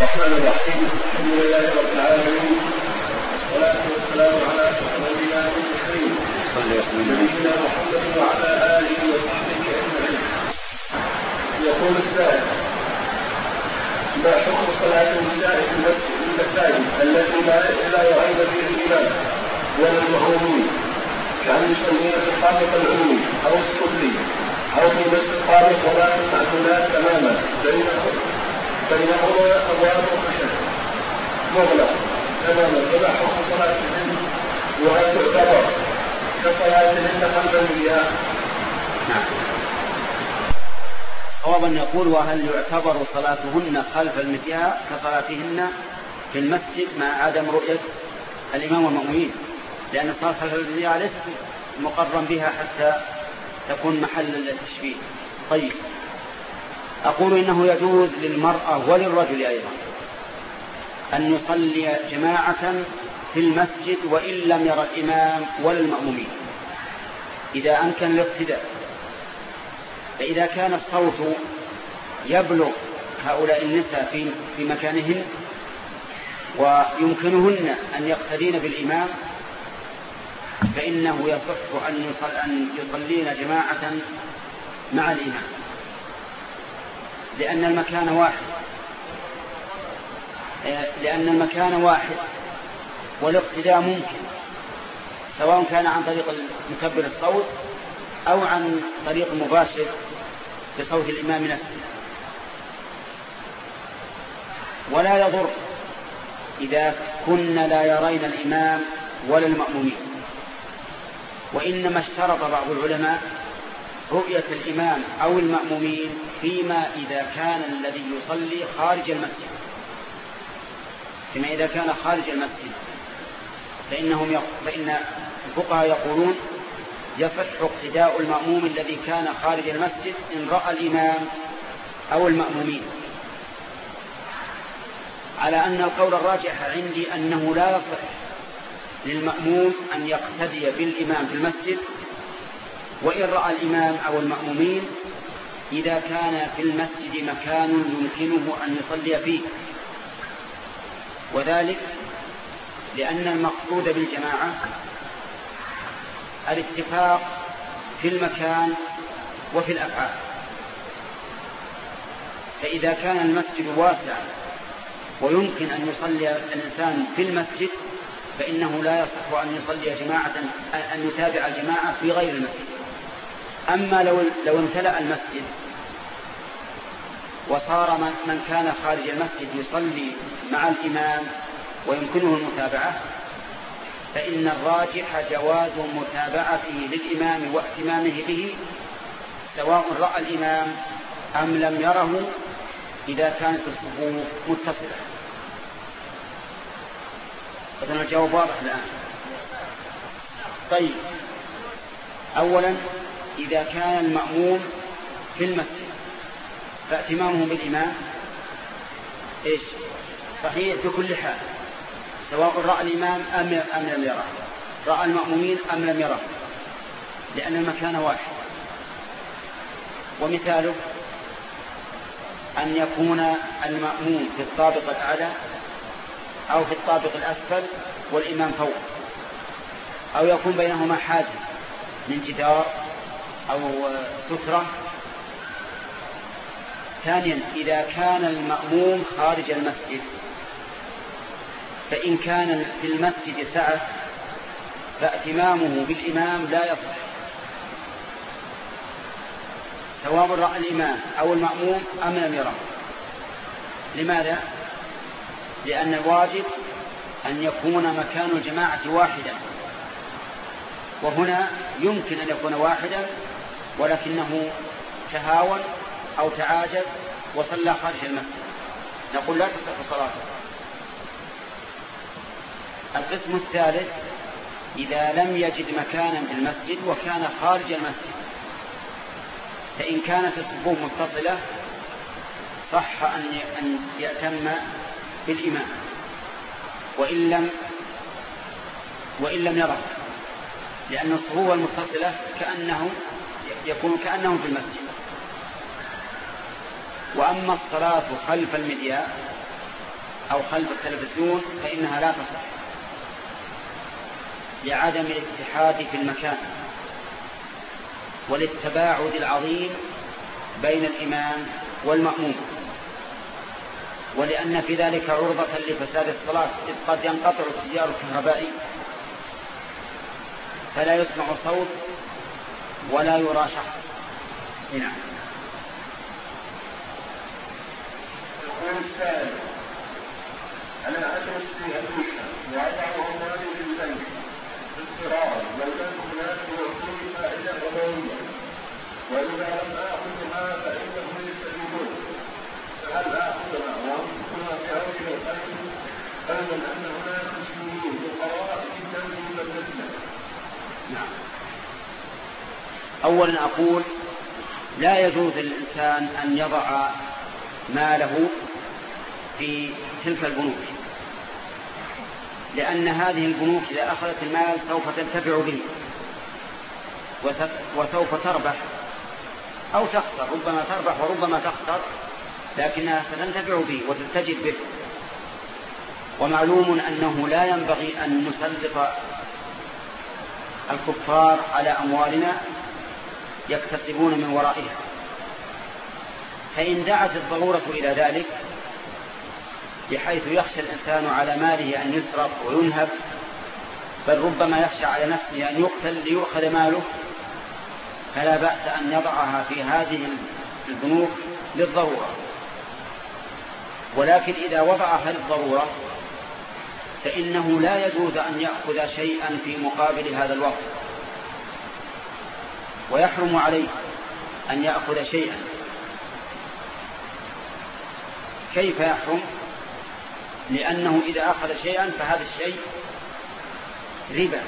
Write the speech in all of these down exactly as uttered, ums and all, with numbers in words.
الرحمن الرحيم. الحمد لله رب العالمين، والصلاة والسلام على رسولنا الكريم نبينا محمد وعلى آله وصحبه أجمعين. يقول السائل: ما حكم صلاة النساء في المساجد التي لا يعيب فيها الإمام ولا المأمومين، كأن يصلين في الطابق العلوي أو السفلي أو في نفس الطابق ولا المأمونات تماما بينهما أبواب خشب مغلق تماما، فما حكم صلاتهن وهل تعتبر كصلاتهن خلف المياه؟ نعم. صوابا يقول: وهل يعتبر صلاتهن خلف المياه كصلاتهن في المسجد مع عدم رؤية الإمام والمأمومين، لأن الصلاة خلف المياه ليست مقرا بها حتى تكون محل التشبيه. طيب، أقول إنه يجوز للمرأة وللرجل أيضا أن يصلي جماعة في المسجد وإن لم يرى الإمام ولا المأمومين إذا أمكن الاقتداء. فإذا كان الصوت يبلغ هؤلاء النساء في في مكانهن ويمكنهن أن يقتدين بالإمام فإنه يصح أن يصل أن يصلين جماعة مع الإمام، لأن المكان واحد لأن المكان واحد والاقتداء ممكن، سواء كان عن طريق مكبر الصوت أو عن طريق مباشر بصوت الإمام نفسه. ولا يضر إذا كنا لا يرين الإمام ولا المأمومين، وإنما اشترط بعض العلماء رؤية الإمام أو المأمومين فيما إذا كان الذي يصلي خارج المسجد فيما إذا كان خارج المسجد فإنهم يق... فإن الفقهاء يقولون يصح اقتداء المأموم الذي كان خارج المسجد إن رأى الإمام أو المأمومين، على أن القول الراجح عندي أنه لا يصح للمأموم أن يقتدي بالإمام في المسجد وإن رأى الإمام أو المأمومين إذا كان في المسجد مكان يمكنه أن يصلي فيه، وذلك لأن المقصود بالجماعة الاتفاق في المكان وفي الأفعال. فإذا كان المسجد واسع ويمكن أن يصلي الإنسان في المسجد فإنه لا يصح أن يصلي جماعة أن يتابع الجماعة في غير المسجد. أما لو لو امتلأ المسجد وصار من كان خارج المسجد يصلي مع الإمام ويمكنه المتابعة فإن الراجح جواز متابعته للإمام واهتمامه به سواء رأى الإمام أم لم يره إذا كانت الصفوف متصلة. أظن الجواب واضح الآن. طيب، أولا إذا كان المأموم في المسجد فاهتمامه بالإمام إيش؟ صحيح بكل حال، سواء رأى الإمام أم لم يره، رأى المأمومين أم لم يره، لأن المكان واحد. ومثاله أن يكون المأموم في الطابق الأعلى أو في الطابق الأسفل والإمام فوق، أو يكون بينهما حاجز من جدار أو سترة. ثانيا، إذا كان المأموم خارج المسجد فإن كان في المسجد سعة فاهتمامه بالإمام لا يصح سواء رأى الإمام أو المأموم أم لم يره. لماذا؟ لأن الواجب أن يكون مكان الجماعة واحدا، وهنا يمكن أن يكون واحدا ولكنه تهاون أو تعاجز وصلى خارج المسجد، نقول لا تصح صلاته. القسم الثالث: إذا لم يجد مكانا في المسجد وكان خارج المسجد فإن كانت الصفوف متصلة صح أن يأتم بالإمام وإن لم وإن لم يره، لأن الصفوف المتصلة كأنه يكون كأنهم في المسجد. وأما الصلاة خلف المدياء أو خلف التلفزيون فإنها لا تصح لعدم الاتحاد في المكان وللتباعد العظيم بين الإمام والمأموم، ولأن في ذلك عرضة لفساد الصلاة، إذ قد ينقطع التيار الكهربائي فلا يسمع صوت ولا يرى شخص. نعم. يقول السائل: أنا أدرس في أمريكا وأضع أموالي في البنك باضطرار لو كان هناك يعطوني فائدة ربوية، وإذا لم آخذها فإنهم يستفيدون، فهل آخذها وأنفقها في هذه الخير علما أن هناك مسلمين فقراء جدا في بلدنا؟ نعم. أولا أقول لا يجوز للإنسان أن يضع ماله في تلك البنوك، لأن هذه البنوك إذا أخذت المال سوف تنتفع به وسوف تربح أو تخسر، ربما تربح وربما تخسر، لكنها ستنتفع به وتستجد به. ومعلوم أنه لا ينبغي أن نسلط الكفار على أموالنا يكتسبون من ورائها، فإن دعت الضرورة إلى ذلك بحيث يخشى الإنسان على ماله أن يسرق وينهب، بل ربما يخشى على نفسه أن يقتل ليؤخذ ماله، فلا بأس أن يضعها في هذه البنوك للضرورة. ولكن إذا وضعها للضرورة فإنه لا يجوز أن يأخذ شيئا في مقابل هذا الوقت، ويحرم عليه أن يأخذ شيئا. كيف يحرم؟ لأنه إذا أخذ شيئا فهذا الشيء ربا،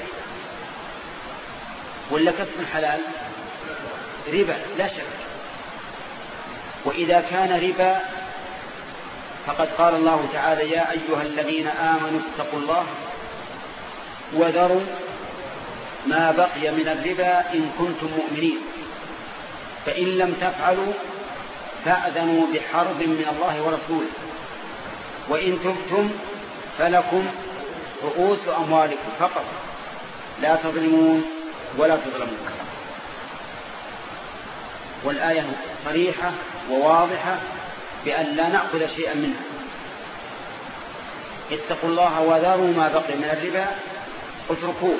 ولا كسب حلال؟ ربا لا شك. وإذا كان ربا فقد قال الله تعالى: يا أيها الذين آمنوا اتقوا الله وذروا ما بقي من الربا إن كنتم مؤمنين، فإن لم تفعلوا فأذنوا بحرب من الله ورسوله، وإن تبتم فلكم رؤوس أموالكم فقط لا تظلمون ولا تظلمون. والآية صريحة وواضحة بأن لا نأخذ شيئا منها. اتقوا الله وذروا ما بقي من الربا، اتركوه،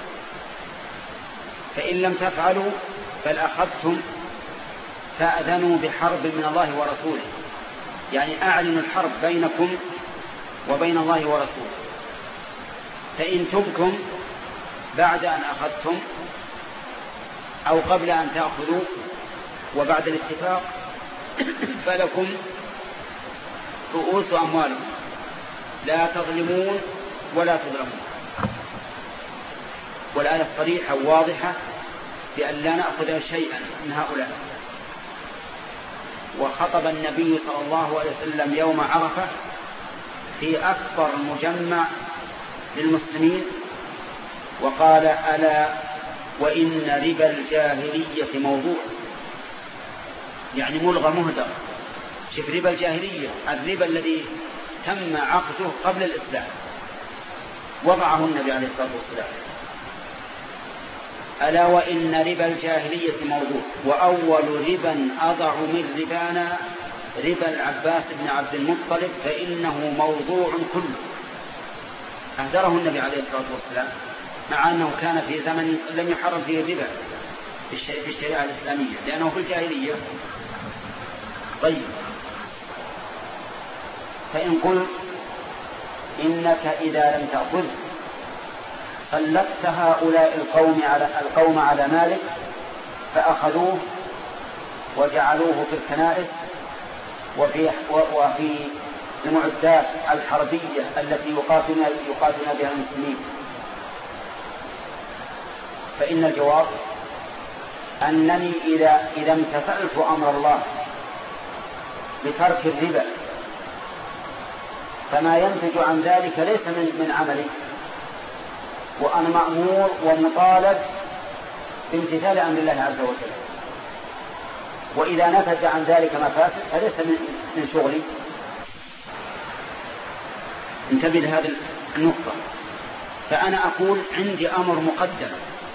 فإن لم تفعلوا بل أخذتم فأذنوا بحرب من الله ورسوله، يعني أعلنوا الحرب بينكم وبين الله ورسوله. فإن تبتم بعد أن أخذتم أو قبل أن تأخذوا وبعد الاتفاق فلكم رؤوس أموالكم لا تظلمون ولا تظلمون. والآية صريحة واضحة بأن لا نأخذ شيئا من هؤلاء. وخطب النبي صلى الله عليه وسلم يوم عرفة في أكبر مجمع للمسلمين وقال: ألا وإن ربا الجاهلية موضوع، يعني ملغى مهدر. شوف ربا الجاهلية، الربا الذي تم عقده قبل الإسلام وضعه النبي عليه الصلاة والسلام. ألا وإن ربا الجاهلية موضوع، وأول ربا أضع من ربانا ربا العباس بن عبد المطلب فإنه موضوع كله. أهدره النبي عليه الصلاة والسلام، مع أنه كان في زمن لم يحرم فيه الربا في الشريعة الإسلامية لأنه في الجاهلية. طيب، فإن قلت إنك إذا لم تأخذ سلطت هؤلاء القوم على القوم على مالك فأخذوه وجعلوه في الكنائس وفي وفي المعدات الحربية التي يقاتلون يقاتلون بها المسلمين، فإن الجواب أنني إذا إذا امتثلت أمر الله بترك الربا فما ينتج عن ذلك ليس من من عملي، وأنا مأمور ومطالب بامتثال أمر الله عز وجل. وإذا نتج عن ذلك مفاسد فليس من شغلي. انتبه لهذه النقطة. فأنا أقول عندي أمر مقدم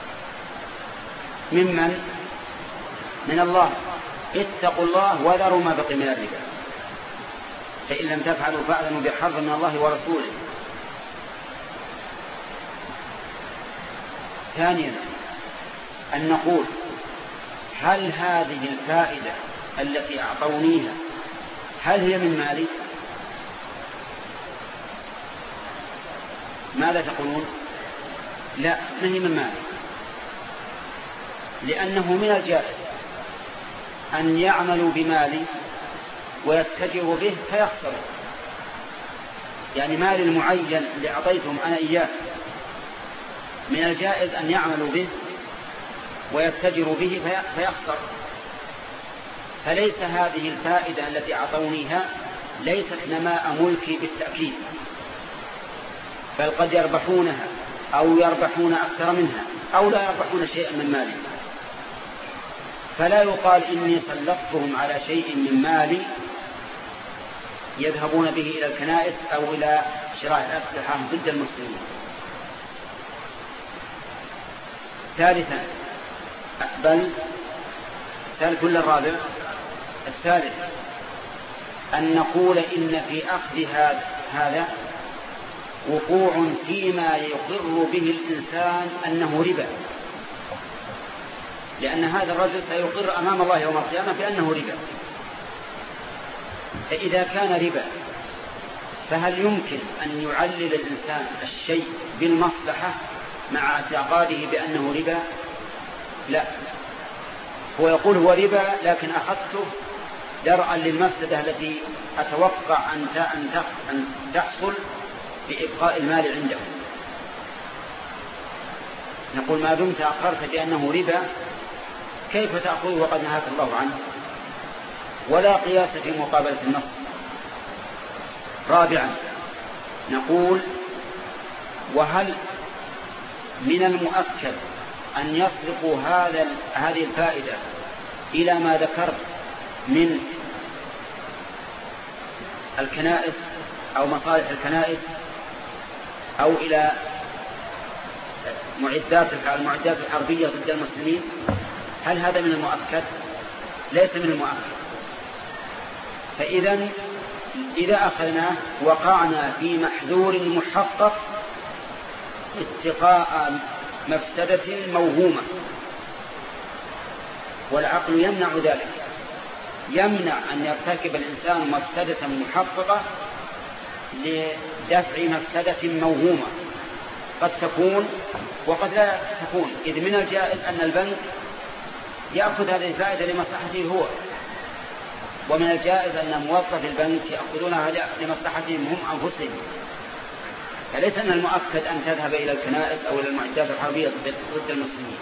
ممن؟ من الله، اتقوا الله وذروا ما بقي من الربا، فإن لم تفعلوا فأذنوا بحرب من الله ورسوله. ثانيا أن نقول هل هذه الفائدة التي أعطونيها هل هي من مالي؟ ماذا تقولون؟ لا، ما هي من مالي، لأنه من الجائز أن يعملوا بمالي ويتجروا به فيخسروا. يعني مالي المعين اللي أعطيتهم أنا إياه من الجائز أن يعملوا به ويتجروا به فيخسر. فليس هذه الفائدة التي أعطونيها ليست نماء ملكي بالتأكيد، بل قد يربحونها أو يربحون أكثر منها أو لا يربحون شيئا من مالي. فلا يقال إني سلطتهم على شيء من مالي يذهبون به إلى الكنائس أو إلى شراء الأسلحة ضد المسلمين. ثالثا بل ثالث كل الرابع الثالث أن نقول إن في أخذ هذا وقوع فيما يقر به الإنسان أنه ربا، لأن هذا الرجل سيقر أمام الله يوم القيامة بأنه ربا. فإذا كان ربا فهل يمكن أن يعلل الإنسان الشيء بالمصلحة مع اعتقاده بأنه ربا؟ لا، هو يقول هو ربا لكن أخذته درءا للمفسدة التي أتوقع أن تحصل بإبقاء المال عنده. نقول ما دمت أقرت بأنه ربا كيف تأخذه وقد نهاك الله عنه؟ ولا قياس في مقابلة النص. رابعا نقول وهل من المؤكد أن يصرفوا هذا هذه الفائدة إلى ما ذكرت من الكنائس أو مصالح الكنائس أو إلى معدات المعدات الحربية ضد المسلمين؟ هل هذا من المؤكد؟ ليس من المؤكد. فإذا إذا أخذناه وقعنا في محذور محقق اتقاء مفسدة موهومة، والعقل يمنع ذلك، يمنع أن يرتكب الإنسان مفسدة محققة لدفع مفسدة موهومة قد تكون وقد لا تكون. إذ من الجائز أن البنك يأخذ هذه الفائدة لمصلحته هو، ومن الجائز أن موظف البنك يأخذونها لمصلحتهم هم أنفسهم. فليس من المؤكد أن تذهب إلى الكنائس أو إلى المعدات الحربية ضد المسلمين.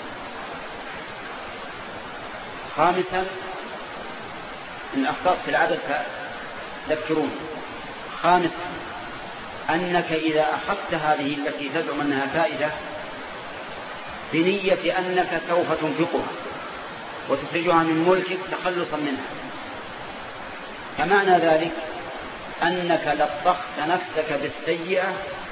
خامسا إن أخطأت في العدد فذكرون. خامسا أنك إذا أخذت هذه التي تزعم أنها فائدة بنية أنك سوف تنفقها وتخرجها من ملكك تخلصا منها، فمعنى ذلك أنك لطخت نفسك بالسيئة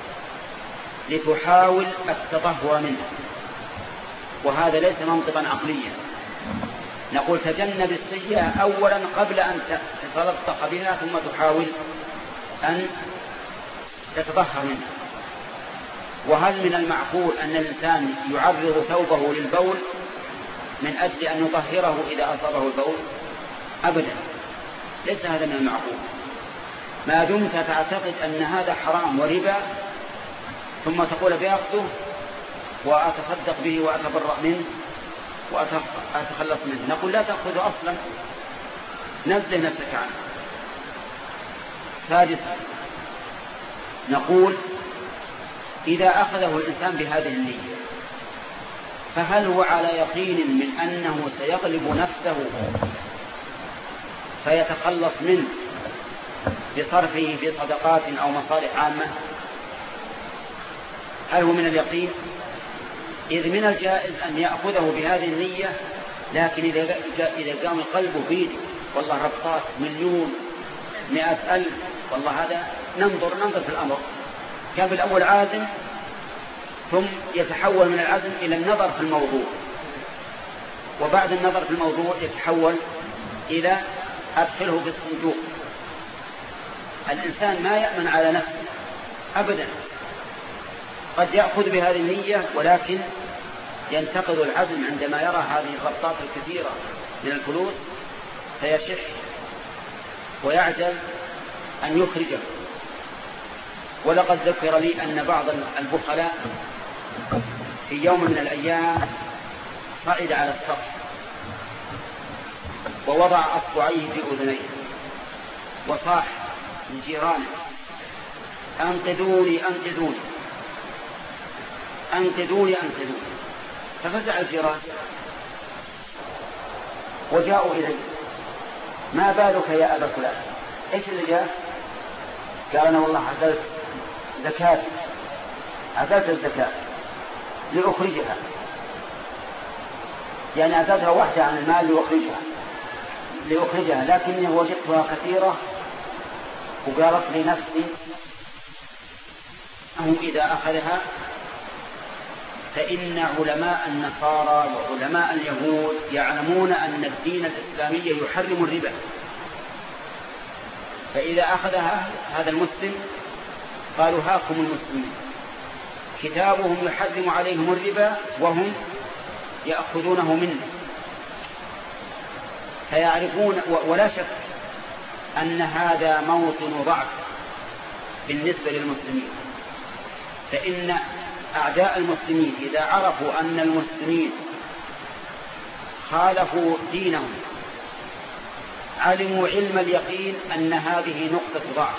لتحاول التطهر منها، وهذا ليس منطقا عقليا. نقول تجنب السيئة أولا قبل أن تتلطخ بها ثم تحاول أن تتطهر منها. وهل من المعقول أن الإنسان يعرض ثوبه للبول من أجل أن يطهره إذا أصابه البول؟ أبدا، ليس هذا من المعقول. ما دمت تعتقد أن هذا حرام وربا ثم تقول بأخذه وأتصدق به وأتبرأ منه وأتخلص منه، نقول لا تأخذه أصلا، نزه نفسك عنه. ثالثا نقول إذا أخذه الإنسان بهذه النية فهل هو على يقين من أنه سيغلب نفسه فيتخلص منه بصرفه في صدقات أو مصالح عامة؟ هل هو من اليقين؟ إذ من الجائز أن يأخذه بهذه النية، لكن إذا إذا قام قلبه بيدي والله ربطات مليون مئة ألف والله هذا ننظر ننظر في الأمر، كان في الأول عازم ثم يتحول من العزم إلى النظر في الموضوع، وبعد النظر في الموضوع يتحول إلى أدخله في الصندوق. الإنسان ما يأمن على نفسه أبدا، قد يأخذ بهذه النية ولكن ينتقد العزم عندما يرى هذه الغطات الكثيرة من الفلوس فيشح ويعجز أن يخرجه. ولقد ذكر لي أن بعض البخلاء في يوم من الأيام صعد على السطح ووضع أصبعيه في أذنيه وصاح لجيرانه: أنقذوني أنقذوني أنقذوني أنقذوني. ففزع الجيران وجاءوا إليه: ما بالك يا أبا فلان؟ إيش اللي جاء؟ قال: أنا والله عزلت زكاة عزلت الزكاة لأخرجها، يعني عزلتها واحدة عن المال لأخرجها لأخرجها لكني وجدتها كثيرة وقالت لي نفسي أنه إذا أخذها فإن علماء النصارى وعلماء اليهود يعلمون أن الدين الإسلامي يحرم الربا، فإذا أخذها هذا المسلم قالوا: هاكم المسلمين كتابهم يحرم عليهم الربا وهم يأخذونه منه. فيعرفون، ولا شك أن هذا موطن ضعف بالنسبة للمسلمين، فإن أعداء المسلمين إذا عرفوا أن المسلمين خالفوا دينهم علموا علم اليقين أن هذه نقطة ضعف،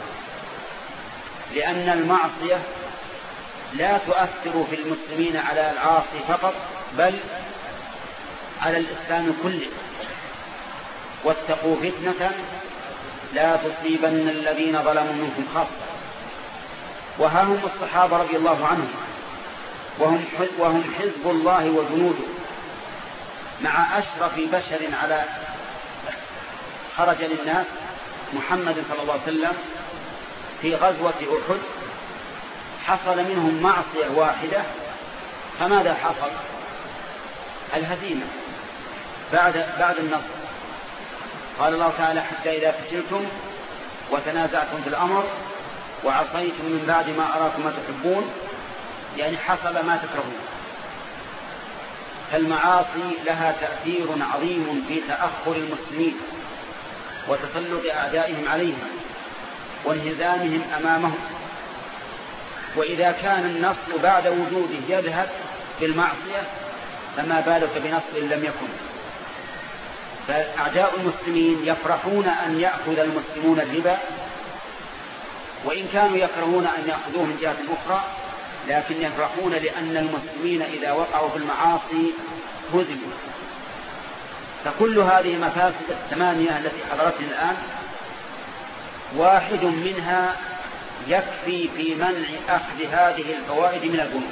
لأن المعصية لا تؤثر في المسلمين على العاصي فقط بل على الإسلام كله. واتقوا فتنة لا تصيبن الذين ظلموا منكم خاصة. وها هم الصحابة رضي الله عنهم وهم وهم حزب الله وجنوده، مع أشرف بشر على خرج للناس محمد صلى الله عليه وسلم في غزوة أحد، حصل منهم معصية واحدة، فماذا حصل؟ الهزيمة بعد بعد النصر. قال الله تعالى: حتى إذا فشلتم وتنازعتم في الأمر وعصيتم من بعد ما أراكم ما تحبون، يعني حصل ما تكرهون. فالمعاصي لها تأثير عظيم في تأخر المسلمين وتسلط أعدائهم عليهم وانهزامهم أمامهم. وإذا كان النصر بعد وجوده يذهب بالمعصية فما بالك بنصر لم يكن. فأعداء المسلمين يفرحون أن يأخذ المسلمون الربا، وإن كانوا يكرهون أن يأخذوه من جهة أخرى، لكن يفرحون لأن المسلمين إذا وقعوا في المعاصي هزموا. فكل هذه المفاسد الثمانية التي حضرتنا الآن واحد منها يكفي في منع أخذ هذه الفوائد من البنوك.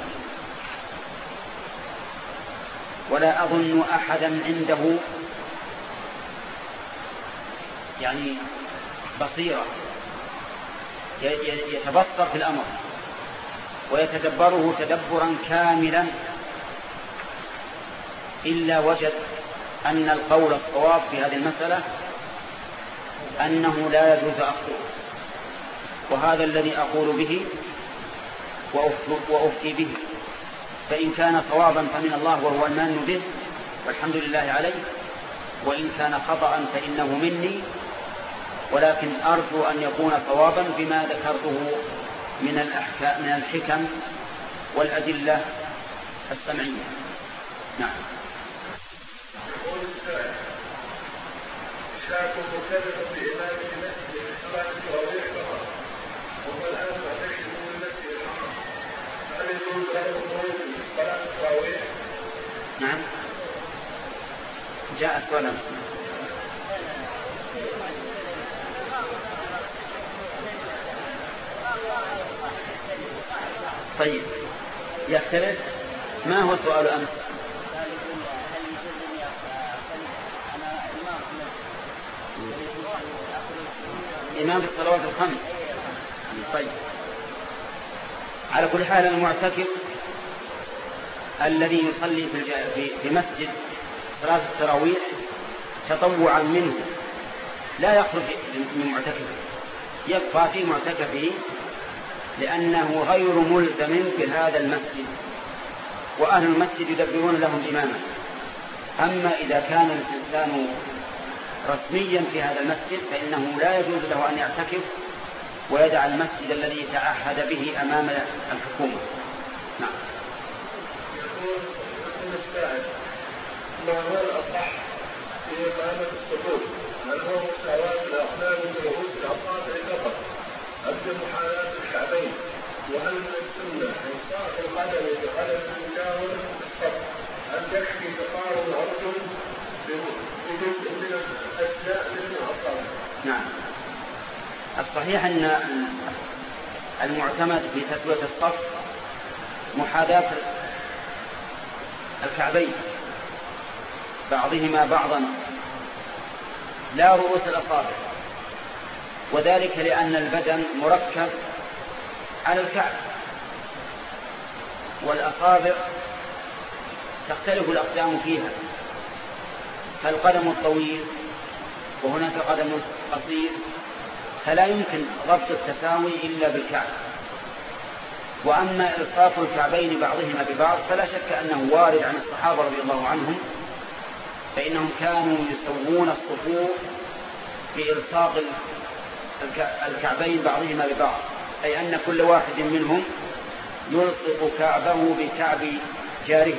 ولا أظن أحدا عنده يعني بصيرة يتبصر في الأمر ويتدبره تدبرا كاملا إلا وجد أن القول الصواب في هذه المسألة أنه لا يجوز أخذه. وهذا الذي أقول به وأفتي به، فإن كان صوابا فمن الله وهو المن به والحمد لله عليه، وإن كان خطأ فإنه مني، ولكن أرجو أن يكون صوابا بما ذكرته من الأحكام من الحكم والأدلة السمعية. نعم. يقول السائل: إشاعة مكلف بإمامة مسجد صلاة التراويح فقط، وهم الآن معتكفون من المسجد الحرام، هل يجوز له الخروج من صلاة التراويح؟ نعم. جاء السؤال. طيب يختلف. ما هو سؤال أمس؟ إمام الصلوات الخمس. طيب على كل حال المعتكف الذي يصلي في مسجد صلاة التراويح تطوعا منه لا يخرج من معتكفه، يبقى في معتكفه لأنه غير ملزم بهذا المسجد، وأهل المسجد يدبرون لهم إماما. أما إذا كان الإنسان رسميا في هذا المسجد فإنه لا يجوز له أن يعتكف ويدع المسجد الذي تعهد به أمام الحكومة. نعم. يقول السائل: ما هو الأصح في إقامة الصفوف؟ هل هو مساواة الأقدام برؤوس الأصابع فقط أم بمحاذاة الكعبين؟ وهل من السنة إلصاق القدم بقدم المجاور في الصف؟ هل يكفي تقارب الأرجل بجزء من الأجزاء من الأصابع؟ نعم. الصحيح أن المعتمد في تسوية الصف محاذاة الكعبين بعضهما بعضا لا رؤوس الأصابع، وذلك لأن البدن مركب على الكعب، والأصابع تختلف الأقدام فيها، فالقدم الطويل وهناك قدم قصير، فلا يمكن ربط التساوي إلا بالكعب. وأما إلصاق الكعبين بعضهما ببعض فلا شك أنه وارد عن الصحابة رضي الله عنهم، فإنهم كانوا يسوون الصفوف بإلصاق الكعبين بعضهما ببعض، أي أن كل واحد منهم يلصق كعبه بكعب جاره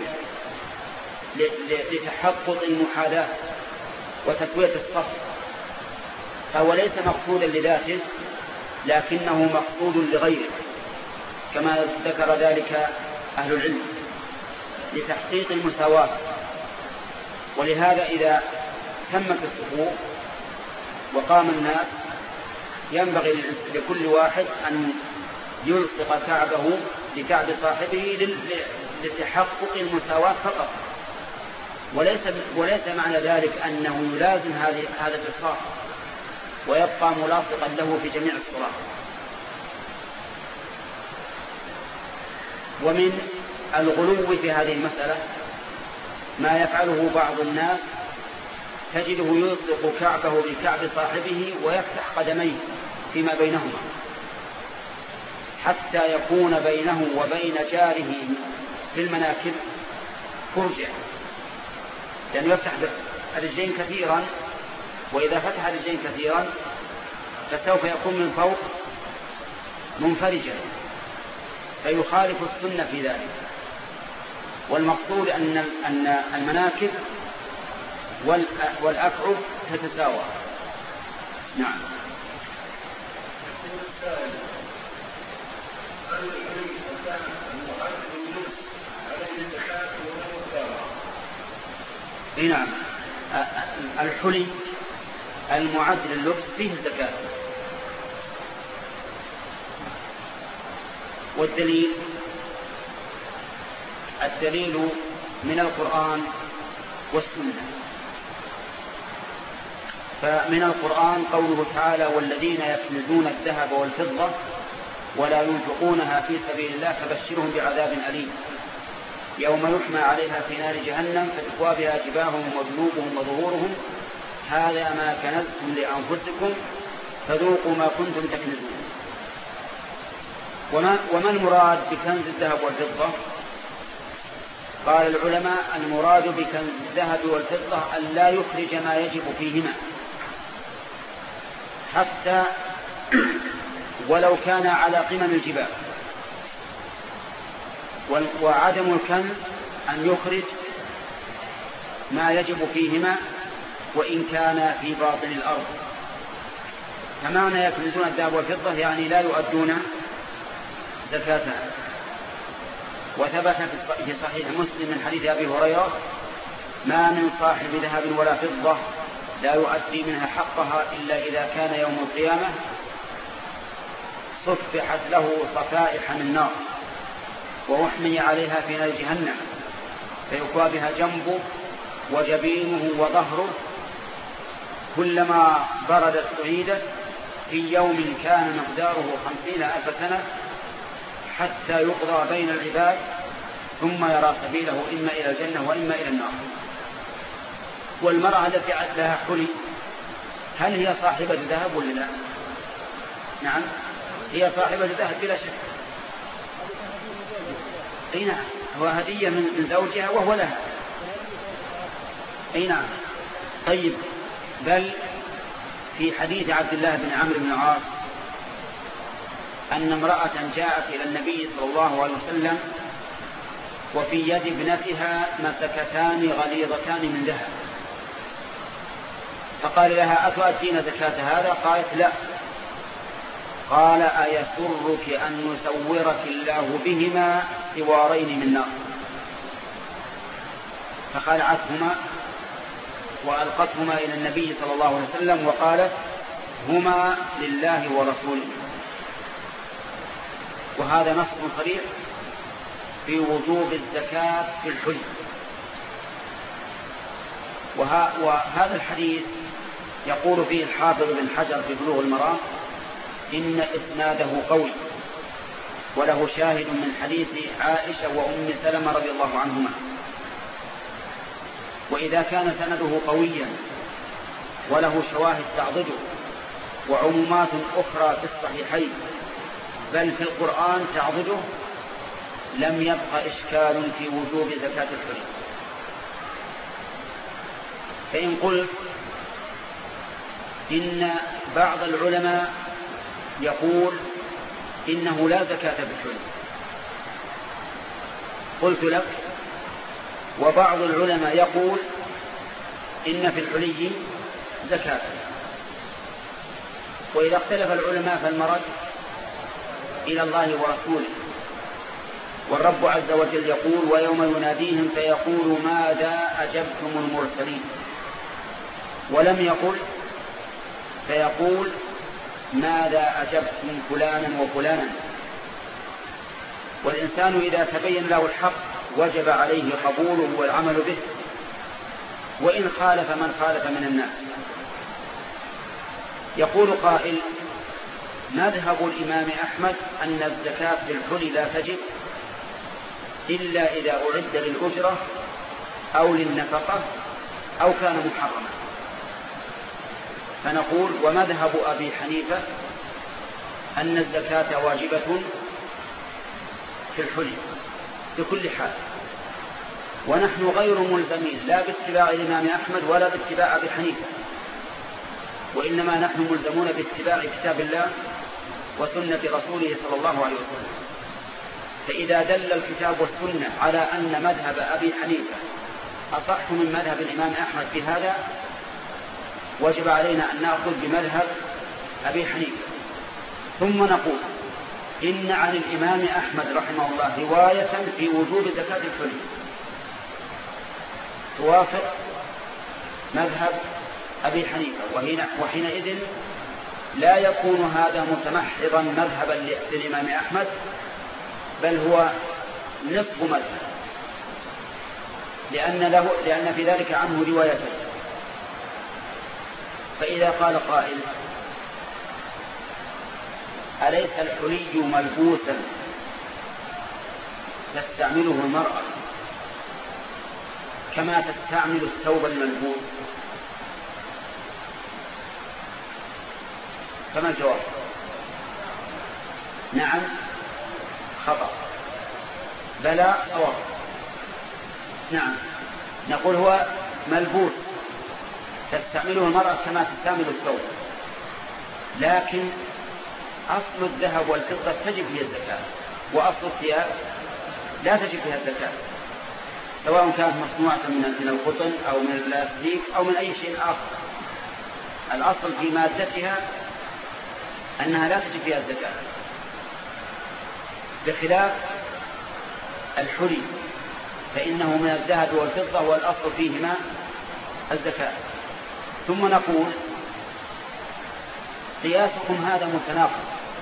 لتحقق المحاذاة وتسوية الصف. فهو ليس مقصودا لذاته لكنه مقصود لغيره، كما ذكر ذلك أهل العلم لتحقيق المساواة. ولهذا إذا تمت الصفوف وقام الناس ينبغي لكل واحد أن يلصق كعبه بكعب صاحبه لتحقق المساواة فقط، وليس وليس معنى ذلك أنه يلازم هذا الإلصاق ويبقى ملاصقا له في جميع الصلاة. ومن الغلو في هذه المسألة ما يفعله بعض الناس، تجده يلصق كعبه بكعب صاحبه ويفتح قدميه فيما بينهما حتى يكون بينه وبين جاره في المناكب فرجة، لأنه يفتح الرجلين كثيرا، وإذا فتح الرجلين كثيرا فسوف يكون من فوق منفرجا فيخالف السنة في ذلك. والمقصود أن أن المناكب والأكعب تتساوى. نعم. نعم. الحلي المعد لللبس فيه الزكاة. والدليل الدليل من القرآن والسنة. فمن القرآن قوله تعالى: والذين يكنزون الذهب والفضة ولا ينفقونها في سبيل الله فبشرهم بعذاب أليم يوم يحمى عليها في نار جهنم فتكوى بها جباههم وجنوبهم وظهورهم هذا ما كنزتم لأنفسكم فذوقوا ما كنتم تكنزون. وما, وما المراد بكنز الذهب والفضة؟ قال العلماء: المراد بكنز الذهب والفضة أن لا يخرج ما يجب فيهما حتى ولو كان على قمم الجبال. وعدم الكنز أن يخرج ما يجب فيهما وإن كان في باطن الأرض. فمعنى يكنزون الذهب والفضة يعني لا يؤدون زكاتها. وثبت في صحيح مسلم من حديث أبي هريرة: ما من صاحب ذهب ولا فضة لا يؤدي منها حقها إلا إذا كان يوم القيامة صفحت له صفائح من نار وأحمي عليها في نار جهنم فيكوى بها جنبه وجبينه وظهره كلما بردت أعيدت في يوم كان مقداره خمسين ألف سنة حتى يقضى بين العباد ثم يرى سبيله إما إلى الجنة وإما إلى النار. والمرأة التي لها حلي هل هي صاحبة ذهب ولا لا؟ نعم هي صاحبة ذهب بلا شك. أي نعم هو هدية من زوجها وهو لها. أي نعم. طيب بل في حديث عبد الله بن عمرو بن العاص أن امرأة جاءت إلى النبي صلى الله عليه وسلم وفي يد ابنتها مسكتان غليظتان من ذهب، فقال لها أتؤدين زكاة هذا؟ قالت لا. قال أيسرك أن يسورك الله بهما سوارين من نار؟ فخلعتهما وألقتهما إلى النبي صلى الله عليه وسلم وقالت هما لله ورسوله. وهذا نص صريح في وجوب الزكاة في الحلي. وهذا الحديث يقول فيه الحافظ بن حجر في بلوغ المرام إن إسناده قوي وله شاهد من حديث عائشة وأم سلمة رضي الله عنهما. وإذا كان سنده قويا وله شواهد تعضده وعمومات أخرى في الصحيحين بل في القرآن تعضده لم يبق إشكال في وجوب زكاة الحلي. فإن قلت إن بعض العلماء يقول إنه لا زكاة في الحلي، قلت لك وبعض العلماء يقول إن في الحلي زكاة. وإذا اختلف العلماء فالمرد إلى الله ورسوله. والرب عز وجل يقول ويوم يناديهم فيقول ماذا أجبتم المرسلين، ولم يقل فيقول ماذا أجبتم فلانا وفلانا. والإنسان إذا تبين له الحق وجب عليه قبوله والعمل به وإن خالف من خالف من الناس. يقول قائل مذهب الإمام أحمد أن الزكاة في الحلي لا تجب إلا إذا أعد للأجرة أو للنفقة أو كان محرما. فنقول ومذهب أبي حنيفة أن الزكاة واجبة في الحلي بكل حال. ونحن غير ملزمين لا باتباع الإمام أحمد ولا باتباع أبي حنيفة، وإنما نحن ملزمون باتباع كتاب الله وسنة رسوله صلى الله عليه وسلم. فإذا دل الكتاب والسنة على أن مذهب أبي حنيفة أصح من مذهب الإمام أحمد في هذا وجب علينا أن نأخذ بمذهب أبي حنيفة. ثم نقول إن عن الإمام أحمد رحمه الله رواية في وجوب زكاة الحلي توافق مذهب أبي حنيفة، وحينئذ لا يكون هذا متمحضا مذهبا للإمام أحمد بل هو نصف مذهب، لأن, له لأن في ذلك عنه روايته. فإذا قال قائل أليس الحلي ملبوسا تستعمله المرأة كما تستعمل الثوب الملبوس؟ فما الجواب؟ نعم خطأ، بلى صواب. نعم نقول هو ملبوس تستعمله المرأة كما تستعمل الثوب، لكن أصل الذهب والفضة تجب فيها الزكاة وأصل الثياب لا تجب فيها الزكاة، سواء كانت مصنوعة من القطن أو من البلاستيك أو من أي شيء آخر. الأصل في مادتها أنها لا تجب فيها الزكاة، بخلاف الحلي فإنه من الذهب والفضة والأصل فيهما الزكاة. ثم نقول قياسكم هذا متناقض،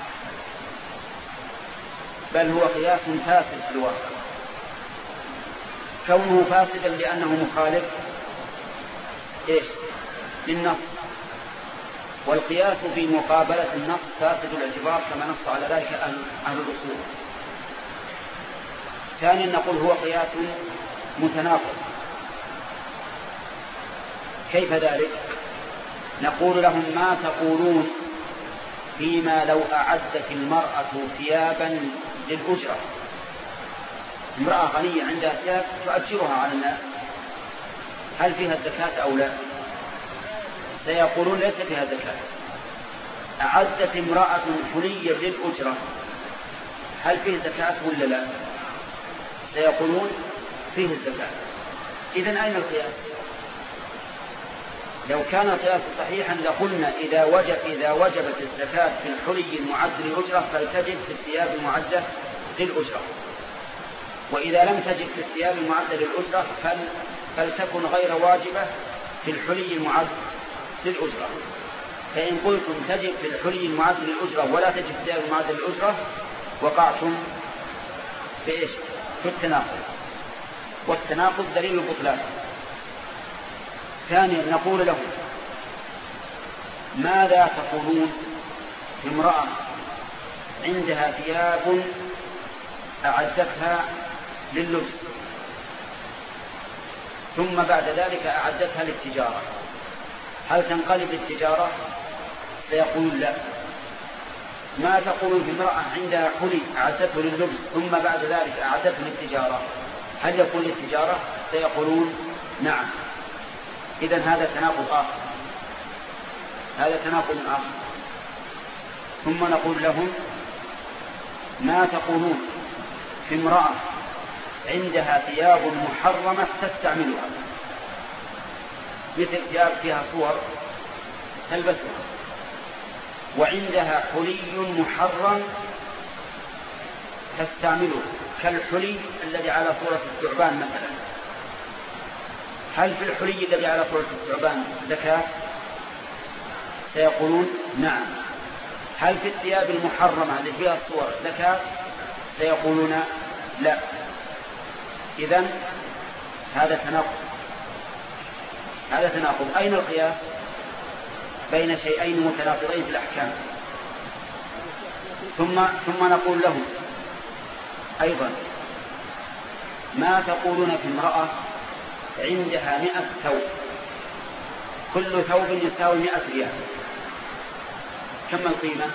بل هو قياس فاسد في الواقع. كونه فاسدا لأنه مخالف إيش؟ للنص، والقياس في مقابلة النص فاسد الاعتبار كما نص على ذلك أهل الأصول. ثانيا نقول هو قياس متناقض. كيف ذلك؟ نقول لهم ما تقولون فيما لو أعدت المرأة ثيابا للأجرة، امرأة غنية عندها ثياب تؤجرها على الناس، هل فيها الزكاة أو لا؟ سيقولون ليس فيها زكاة. أعدت امرأة حليا للأجرة، هل فيه زكاة ولا لا؟ سيقولون فيه الزكاة. إذن أين القياس؟ لو كان القياس صحيحا لقلنا إذا وجب إذا وجبت الزكاة في الحلي المعد للأجرة فلتجب في الثياب المعدة للأجرة، وإذا لم تجب في الثياب المعدة للأجرة فل فلتكن غير واجبة في الحلي المعد للأجرة. فإن قلتم تجب في الحلي المعد للأجرة ولا تجب في الثياب المعدة للأجرة وقعتم في إيش؟ في التناقض، والتناقض دليل البطلان. ثانيا نقول لهم ماذا تقولون في امرأة عندها ثياب أعدتها لللبس ثم بعد ذلك أعدتها للتجارة، هل تنقلب التجارة؟ سيقول لا. ما تقولون في امرأة عندها حلي أعدته لللبس ثم بعد ذلك أعدته للتجارة، هل يكون للتجارة؟ سيقولون نعم. إذن هذا تناقض آخر، هذا تناقض آخر. ثم نقول لهم ما تقولون في امرأة عندها ثياب محرمة تستعملها، مثل ثياب فيها صور تلبسها، وعندها حلي محرم تستعمله كالحلي الذي على صورة الثعبان مثلا، هل في الحلي الذي على صورة الثعبان زكاة؟ سيقولون نعم. هل في الثياب المحرمة التي فيها الصور زكاة؟ سيقولون لا. إذن هذا تناقض، هذا تناقض. أين القياس بين شيئين متناقضين في الأحكام؟ ثم ثم نقول لهم أيضا ما تقولون في امرأة عندها مئة ثوب، كل ثوب يساوي مئة ريال، كم القيمة؟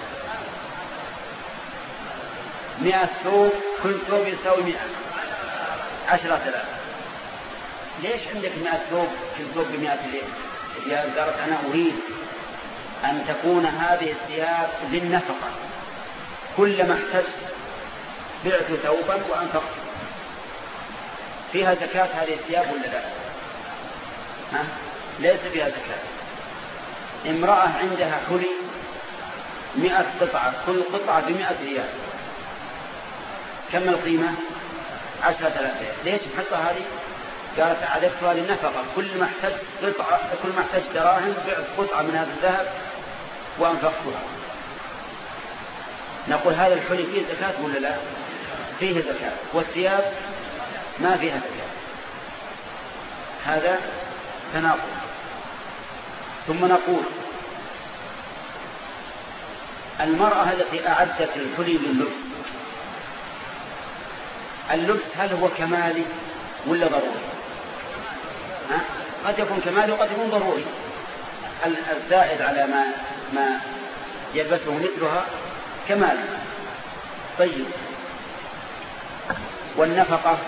مئة ثوب، كل ثوب يساوي مئة، عشرة آلاف. ليش عندك مئة ثوب كل ثوب بمئة ريال؟ قالت أنا أريد أن تكون هذه الثياب للنفقة، كلما احتجت بعت ثوبا وأنفقت. فيها زكاة هذه الثياب ولا لا؟ ها؟ ليس فيها زكاة. امرأة عندها حلي مئة قطعة، كل قطعة بمئة ريال، كم القيمة؟ عشرة آلاف. ليش محطة هذه؟ قالت عددتها للنفقة، كل ما احتجت قطعة، كل ما احتجت دراهم بعت قطعة من هذا الذهب وأنفقتها. نقول هذا الحلي فيه زكاة ولا لا؟ فيه زكاة. والثياب ما فيها زكاة، هذا تناقض. ثم نقول المرأة التي أعدت الحلي لللبس، اللبس هل هو كمالي ولا ضروري؟ ها؟ قد يكون كمالي وقد يكون ضروري، الزائد على ما ما يلبسه مثلها كمالي. طيب، والنفقة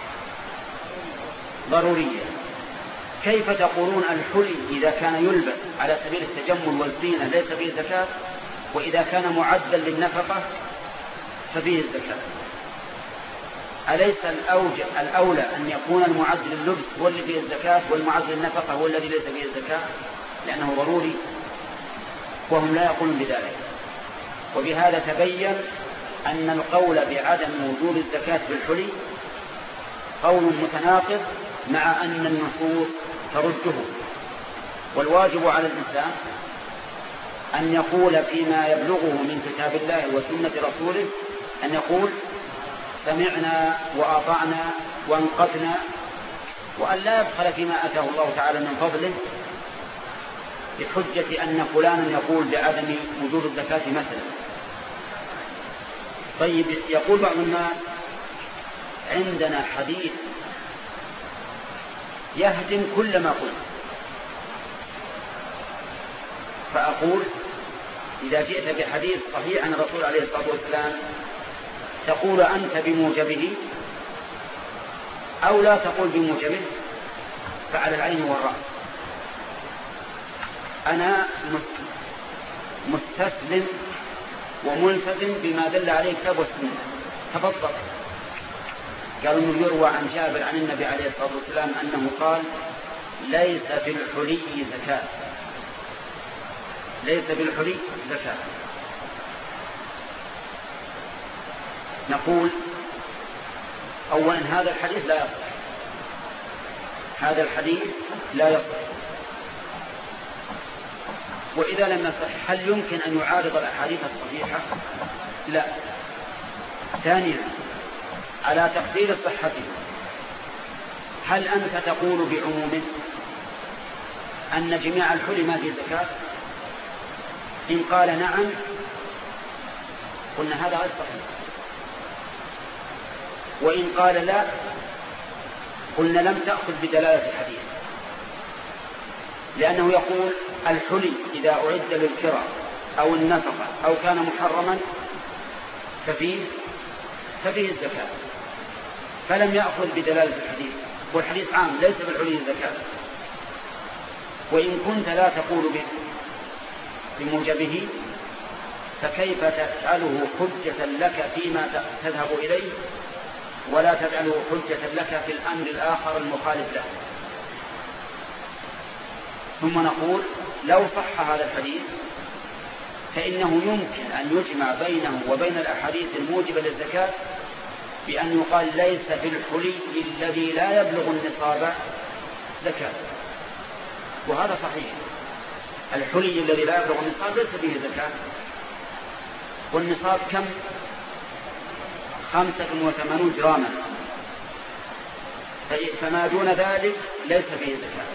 ضرورية. كيف تقولون الحلي إذا كان يلبس على سبيل التجمل والزينة ليس فيه زكاة، وإذا كان معدا للنفقة ففيه الزكاة؟ أليس الأولى أن يكون المعد لللبس هو الذي فيه الزكاة والمعد للنفقة هو الذي ليس فيه الزكاة لأنه ضروري؟ وهم لا يقولون بذلك. وبهذا تبين أن القول بعدم وجود الزكاة في الحلي قول متناقض مع أن النصوص ترده. والواجب على الإنسان أن يقول فيما يبلغه من كتاب الله وسنة رسوله، أن يقول سمعنا وأطعنا وانقذنا، وأن لا يبخل فيما أتاه الله تعالى من فضله بحجة أن فلانا يقول بعدم وجود الزكاة مثلا. طيب، يقول بعض الناس عندنا حديث يهدم كل ما قلت. فأقول إذا جئت بحديث صحيح عن الرسول عليه الصلاة والسلام تقول أنت بموجبه أو لا تقول بموجبه، فعلى العين والرأس. أنا مستسلم وملتزم بما دل عليه الكتاب والسنة. تفضل. قالوا انه يروى عن جابر عن النبي عليه الصلاة والسلام أنه قال ليس في الحلي زكاة، ليس بالحلي زكاة. نقول أولا هذا الحديث لا يصح، هذا الحديث لا يصح. وإذا لم يصح هل يمكن أن يعارض الأحاديث الصحيحة؟ لا. ثانيا على تقدير صحته، هل أنت تقول بعمومه أن جميع الحلي ما فيه زكاة؟ إن قال نعم قلنا هذا غير صحيح، وإن قال لا قلنا لم تأخذ بدلالة الحديث، لأنه يقول الحلي إذا أعد للكراء أو النفقة أو كان محرما ففيه ففيه الزكاة، فلم يأخذ بدلالة الحديث، والحديث عام ليس بالحلي الزكاة. وإن كنت لا تقول بموجبه فكيف تجعله حجة لك فيما تذهب إليه ولا تجعله حجة لك في الأمر الآخر المخالف له؟ ثم نقول لو صح هذا الحديث فإنه يمكن أن يجمع بينه وبين الأحاديث الموجبة للزكاة بأن يقال ليس في الحلي الذي لا يبلغ النصاب زكاة، وهذا صحيح. الحلي الذي لا يبلغ النصاب ليس فيه زكاة، والنصاب كم؟ خمسة وثمانون جراما، فما دون ذلك ليس فيه زكاة.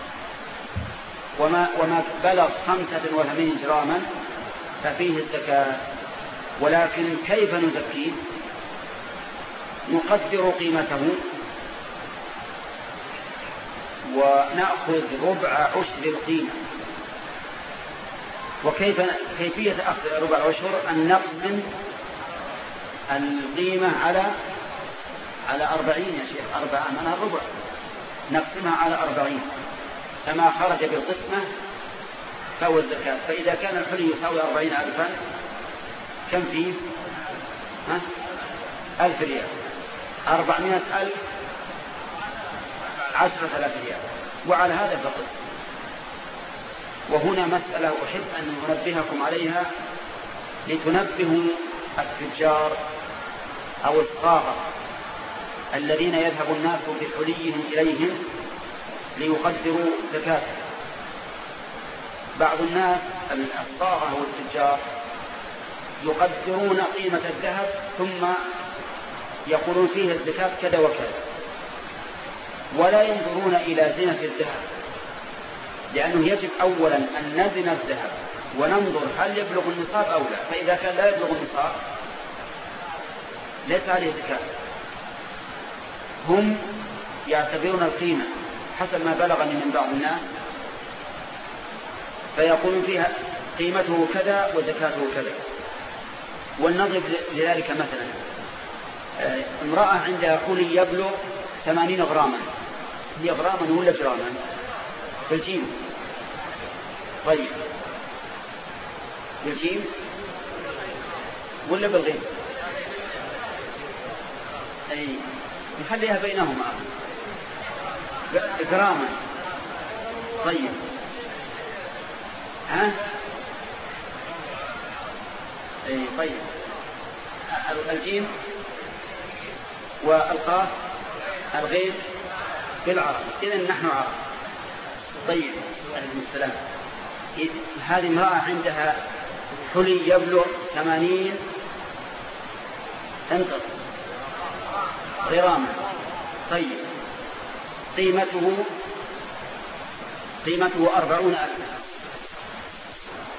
وما, وما بلغ خمسة وثمانين جراما ففيه الزكاة. ولكن كيف نزكيه؟ نقدر قيمته ونأخذ ربع عشر القيمة. وكيف كيفية أخذ ربع عشر؟ أن نقسم القيمة على على أربعين يا شيخ، أربعة منها الربع، نقسمها على أربعين، فما خرج بالقسمة فهو الزكاة. فإذا كان الحلي يساوي أربعين ألفا كم فيه؟ ها؟ ألف ريال. أربعمائة ألف عشرة آلاف ريال، وعلى هذا فقط. وهنا مسألة أحب أن ننبهكم عليها لتنبهوا التجار أو الصاغة الذين يذهب الناس بحليهم إليهم ليقدروا زكاة. بعض الناس الصاغة والتجار يقدرون قيمة الذهب ثم يقولون فيه الزكاة كذا وكذا، ولا ينظرون إلى زينة الذهب، لأنه يجب أولا أن نزن الذهب وننظر هل يبلغ النصاب أو لا. فإذا كان لا يبلغ النصاب ليس عليه زكاة. هم يعتبرون القيمة حسب ما بلغني من بعض الناس، فيقولون فيها قيمته كذا وزكاته كذا. ولنضرب لذلك مثلا امرأة عندها حلي يبلغ ثمانين غراما، هي غراما ولا جراما؟ بالجيم. طيب بالجيم ولا بالغين؟ أي نخليها بينهما غراما. طيب ها؟ أي طيب الجيم والقاف الغين بالعرب، إذن نحن عرب. طيب عليكم السلام. هذه امرأة عندها حلي يبلغ ثمانين انقص غراما. طيب قيمته قيمته أربعون ألف،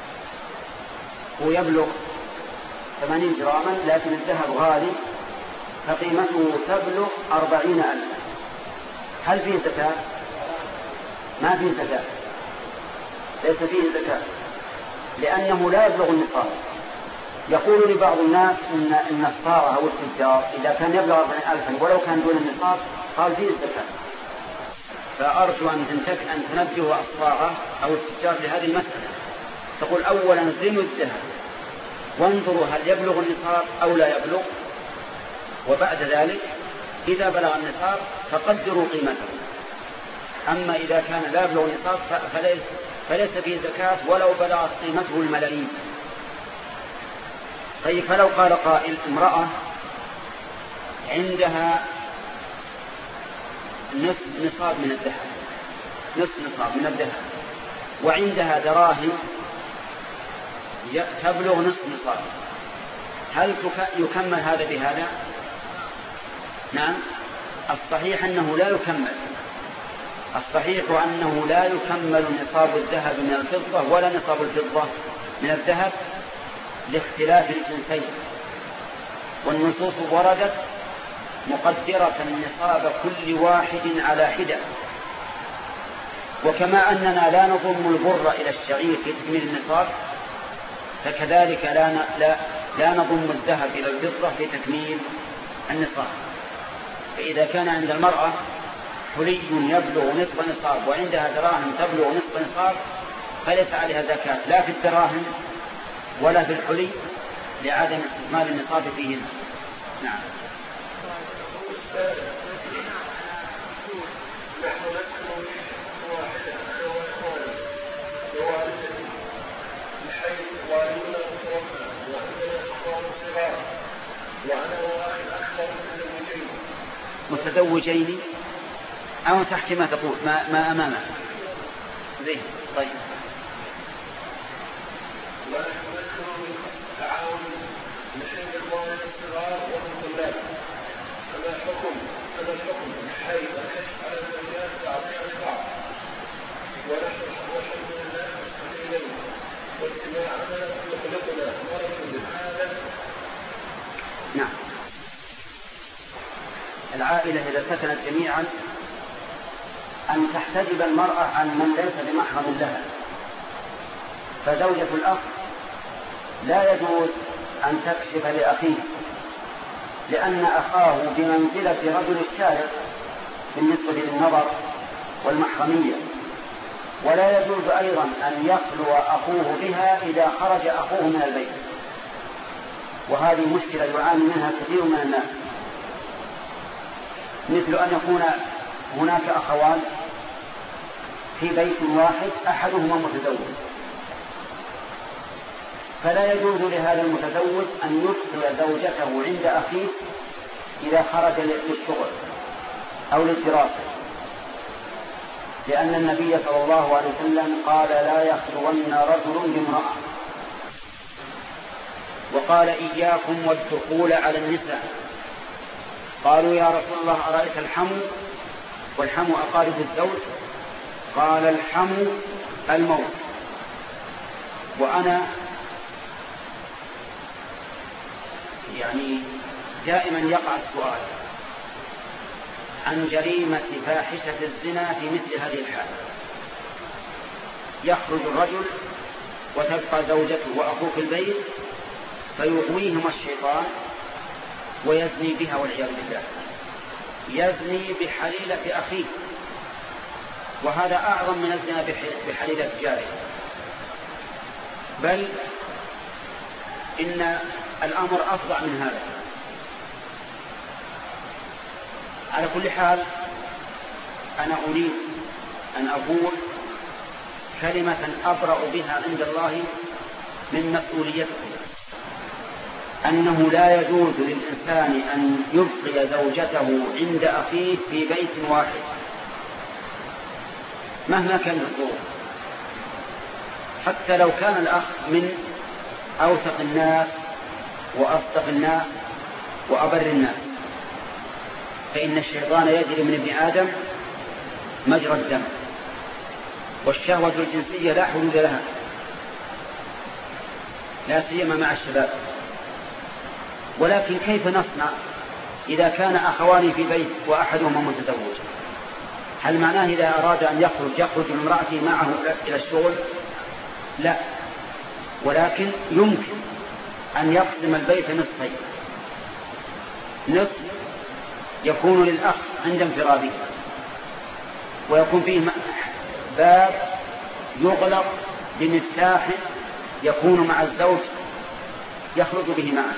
هو يبلغ ثمانين جراما لكن الذهب غالي فقيمته تبلغ أربعين ألف، هل فيه زكاة؟ ما فيه زكاة، ليس فيه زكاة، لأنه لا يبلغ النصاب. يقول لي بعض الناس إن النصارى أو التجار إذا كان يبلغ أربعين ألفا ولو كان دون النصاب قال فيه الزكاة. فأرجو أن أن تنبه أصباغه أو التجار لهذه المسألة. تقول أولا زنوا الذهب وانظروا هل يبلغ النصاب أو لا يبلغ، وبعد ذلك إذا بلغ النصاب فقدروا قيمته. أما إذا كان لا يبلغ النصاب فليس, فليس فيه زكاة ولو بلغت قيمته الملايين. طيب فلو قال قائل امرأة عندها نصف نصاب من الذهب، نصف نصاب من الذهب، وعندها دراهم تبلغ نصف نصاب، هل يكمل هذا بهذا؟ نعم، الصحيح أنه لا يكمل. الصحيح أنه لا يكمل نصاب الذهب من الفضة ولا نصاب الفضة من الذهب لاختلاف الجنسين، والنصوص وردت مقدرة نصاب كل واحد على حدة. وكما أننا لا نضم البر إلى الشعير في تكميل النصاب، فكذلك لا, لا, لا نضم الذهب إلى الفضة في تكميل النصاب. فإذا كان عند المرأة حلي يبلغ نصف نصاب وعندها دراهم تبلغ نصف نصاب فليس عليها زكاة لا في الدراهم ولا في الحلي لعدم استكمال النصاب فيهن. نعم. نحن نسكن واحدة وإخواني ووالدتي بحيث والدنا متوفى وعندنا إخوان صغار وأنا وأخي الأكبر متزوجين. متزوجين أو تحت ما تقول ما, ما أمامك زين. طيب ونحن نسكن تعاون بحيث إخواننا الصغار وهم طلاب. فما الحكم فما الحكم بحيث الكشف على الزوجات بعضها لبعض ونحن والحمد لله مستقيمين واجتماعنا يخلقنا ورد هذا. نعم. العائلة إذا سكنت جميعا أن تحتجب المرأة عن من ليس بمحرم لها، فزوجة الأخ لا يجوز أن تكشف لأخيه لأن أخاه بمنزلة رجل الشارع بالنسبة للنظر والمحرمية، ولا يجوز أيضا أن يخلو أخوه بها إذا خرج أخوه من البيت، وهذه مشكلة يعاني منها كثير من الناس، مثل أن يكون هناك أخوان في بيت واحد أحدهما متزوج، فلا يجوز لهذا المتزوج أن يدخل زوجته عند أخيه إذا خرج للشغل أو للدراسة، لأن النبي صلى الله عليه وسلم قال لا يخلون رجل بامرأة، وقال إياكم والدخول على النساء. قالوا يا رسول الله أرأيت الحمو؟ والحمو أقارب الزوج. قال الحمو الموت. وأنا يعني دائما يقع السؤال عن جريمة فاحشة الزنا في مثل هذه الحالة. يخرج الرجل وتبقى زوجته وأخوه في البيت فيغويهما الشيطان ويزني بها والعياذ بالله، يزني بحليلة أخيه، وهذا أعظم من الزنا بحليلة جاره. بل إن الأمر أفظع من هذا. على كل حال أنا أريد أن أقول كلمة أبرأ بها عند الله من مسؤوليته، أنه لا يجوز للإنسان أن يبقي زوجته عند أخيه في بيت واحد مهما كان الظروف، حتى لو كان الأخ من أوثق الناس وأصدق الناس وأبر الناس، فإن الشيطان يجري من ابن آدم مجرى الدم، والشهوة الجنسية لا حدود لها، لا سيما مع الشباب. ولكن كيف نصنع إذا كان أخوان في بيت وأحدهما متزوج، هل معناه إذا أراد أن يخرج يخرج من امرأته معه إلى الشغل؟ لا، ولكن يمكن أن يقسم البيت نصفين، نصف يكون للأخ عند انفراده ويكون فيه باب يغلق بمفتاح يكون مع الزوج يخرج به معه،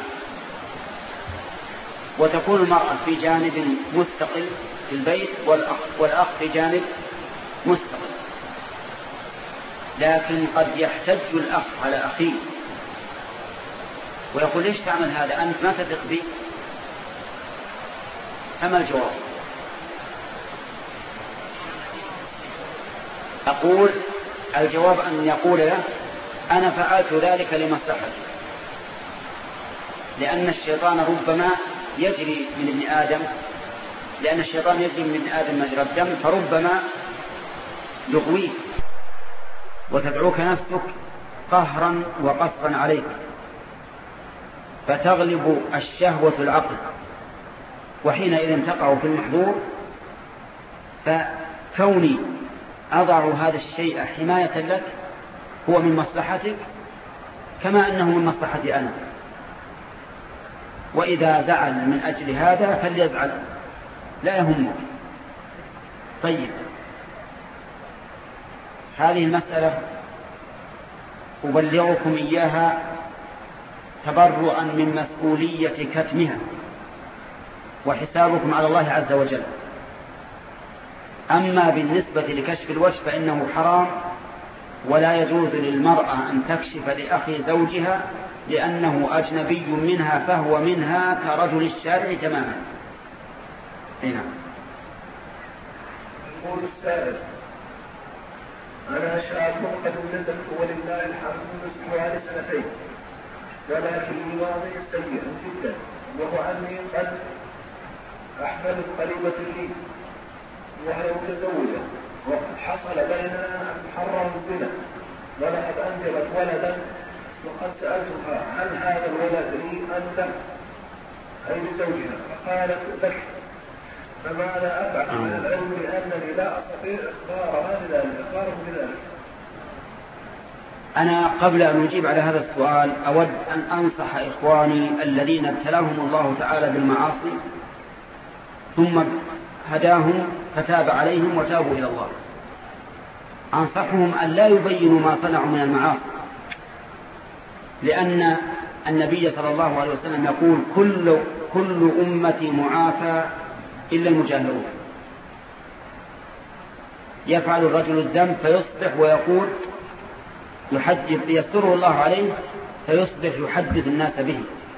وتكون المرأة في جانب مستقل في البيت والأخ, والأخ في جانب مستقل. لكن قد يحتج الأخ على أخيه ويقول ليش تعمل هذا؟ أنت ما تثق بي. فما الجواب؟ أقول الجواب أن يقول له أنا فعلت ذلك لمصلحتي، لأن الشيطان ربما يجري من ابن آدم لأن الشيطان يجري من ابن آدم مجرى الدم، فربما يغويه وتدعوك نفسك قهرا وقصرا عليك فتغلب الشهوة العقل، وحينئذ تقع في المحظور. فكوني أضع هذا الشيء حماية لك هو من مصلحتك كما أنه من مصلحتي أنا، وإذا زعل من أجل هذا فليزعل لا يهمك. طيب، هذه المسألة أبلغكم إياها تبرؤا من مسؤولية كتمها، وحسابكم على الله عز وجل. أما بالنسبة لكشف الوجه فإنه حرام، ولا يجوز للمرأة أن تكشف لأخي زوجها لأنه أجنبي منها، فهو منها كرجل الشارع تماما. هنا يقول السائل: أنا شاب قد ولدت ولله الحمد منذ حوالي سنتين، ولكن وضعي سيء جدا، وهو أني قد أحمل قريبة لي وهي متزوجة، وقد حصل بيننا أن حرم الزنا، ولقد أنجبت ولدا، وقد سألتها هل هذا الولد لي أم لا، أي لزوجها، فقالت لك. فماذا أفعل من العلم بأنني لا أستطيع إخبارها بذلك إخباره بذلك؟ أنا قبل أن أجيب على هذا السؤال أود أن أنصح إخواني الذين ابتلاهم الله تعالى بالمعاصي ثم هداهم فتاب عليهم وتابوا إلى الله. أنصحهم أن لا يبينوا ما صنعوا من المعاصي، لأن النبي صلى الله عليه وسلم يقول كل, كل أمتي معافى إلا المجاهرون. يفعل الرجل الذنب فيصبح ويقول يحدث يستره الله عليه فيصبح يحدث الناس به.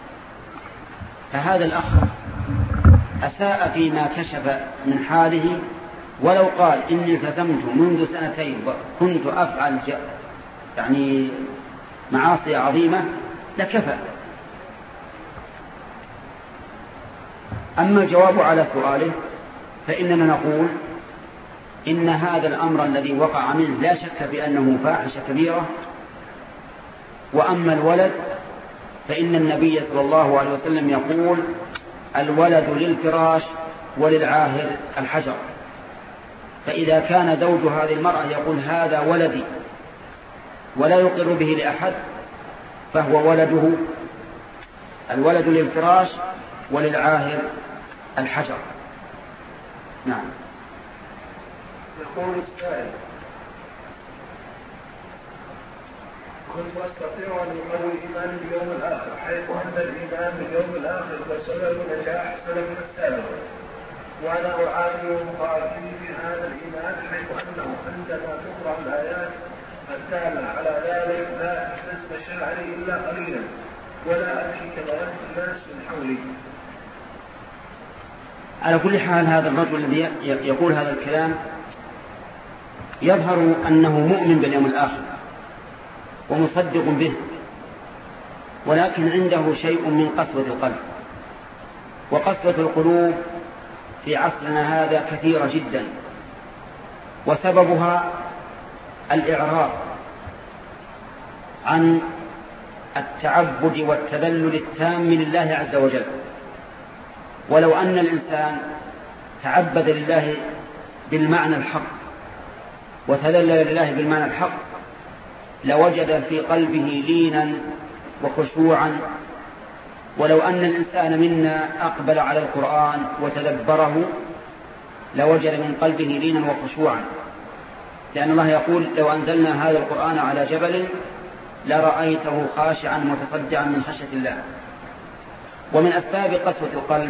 فهذا الأخ أساء فيما كشف من حاله، ولو قال إني التزمت منذ سنتين وكنت أفعل يعني معاصي عظيمة لكفى. أما الجواب على سؤاله فإننا نقول إن هذا الأمر الذي وقع منه لا شك بأنه فاحشة كبيرة. وأما الولد فإن النبي صلى الله عليه وسلم يقول الولد للفراش وللعاهر الحجر. فإذا كان زوج هذه المرأة يقول هذا ولدي ولا يقر به لأحد فهو ولده، الولد للفراش وللعاهر الحجر. نعم. يقول السائل: كنت أستطيع أن أقوي إيماني باليوم الآخر، حيث أن الإيمان باليوم الآخر وسبب نجاح سلفنا السابق، وأنا أعاني ومقاتلي في هذا الإيمان، حيث أنه عندما تقرأ الآيات الدالة على ذلك لا أحس مشاعري إلا قليلا، ولا أبكي كما يبكي الناس من حولي. على كل حال هذا الرجل الذي يقول هذا الكلام يظهر أنه مؤمن باليوم الآخر ومصدق به، ولكن عنده شيء من قسوة القلب. وقسوة القلوب في عصرنا هذا كثيرة جدا، وسببها الإعراض عن التعبد والتذلل التام لله عز وجل. ولو أن الإنسان تعبد لله بالمعنى الحق وتذلل لله بالمعنى الحق لوجد في قلبه لينا وخشوعا. ولو أن الإنسان منا أقبل على القرآن وتدبره لوجد من قلبه لينا وخشوعا، لأن الله يقول لو أنزلنا هذا القرآن على جبل لرأيته خاشعا متصدعا من خشية الله. ومن أسباب قسوة القلب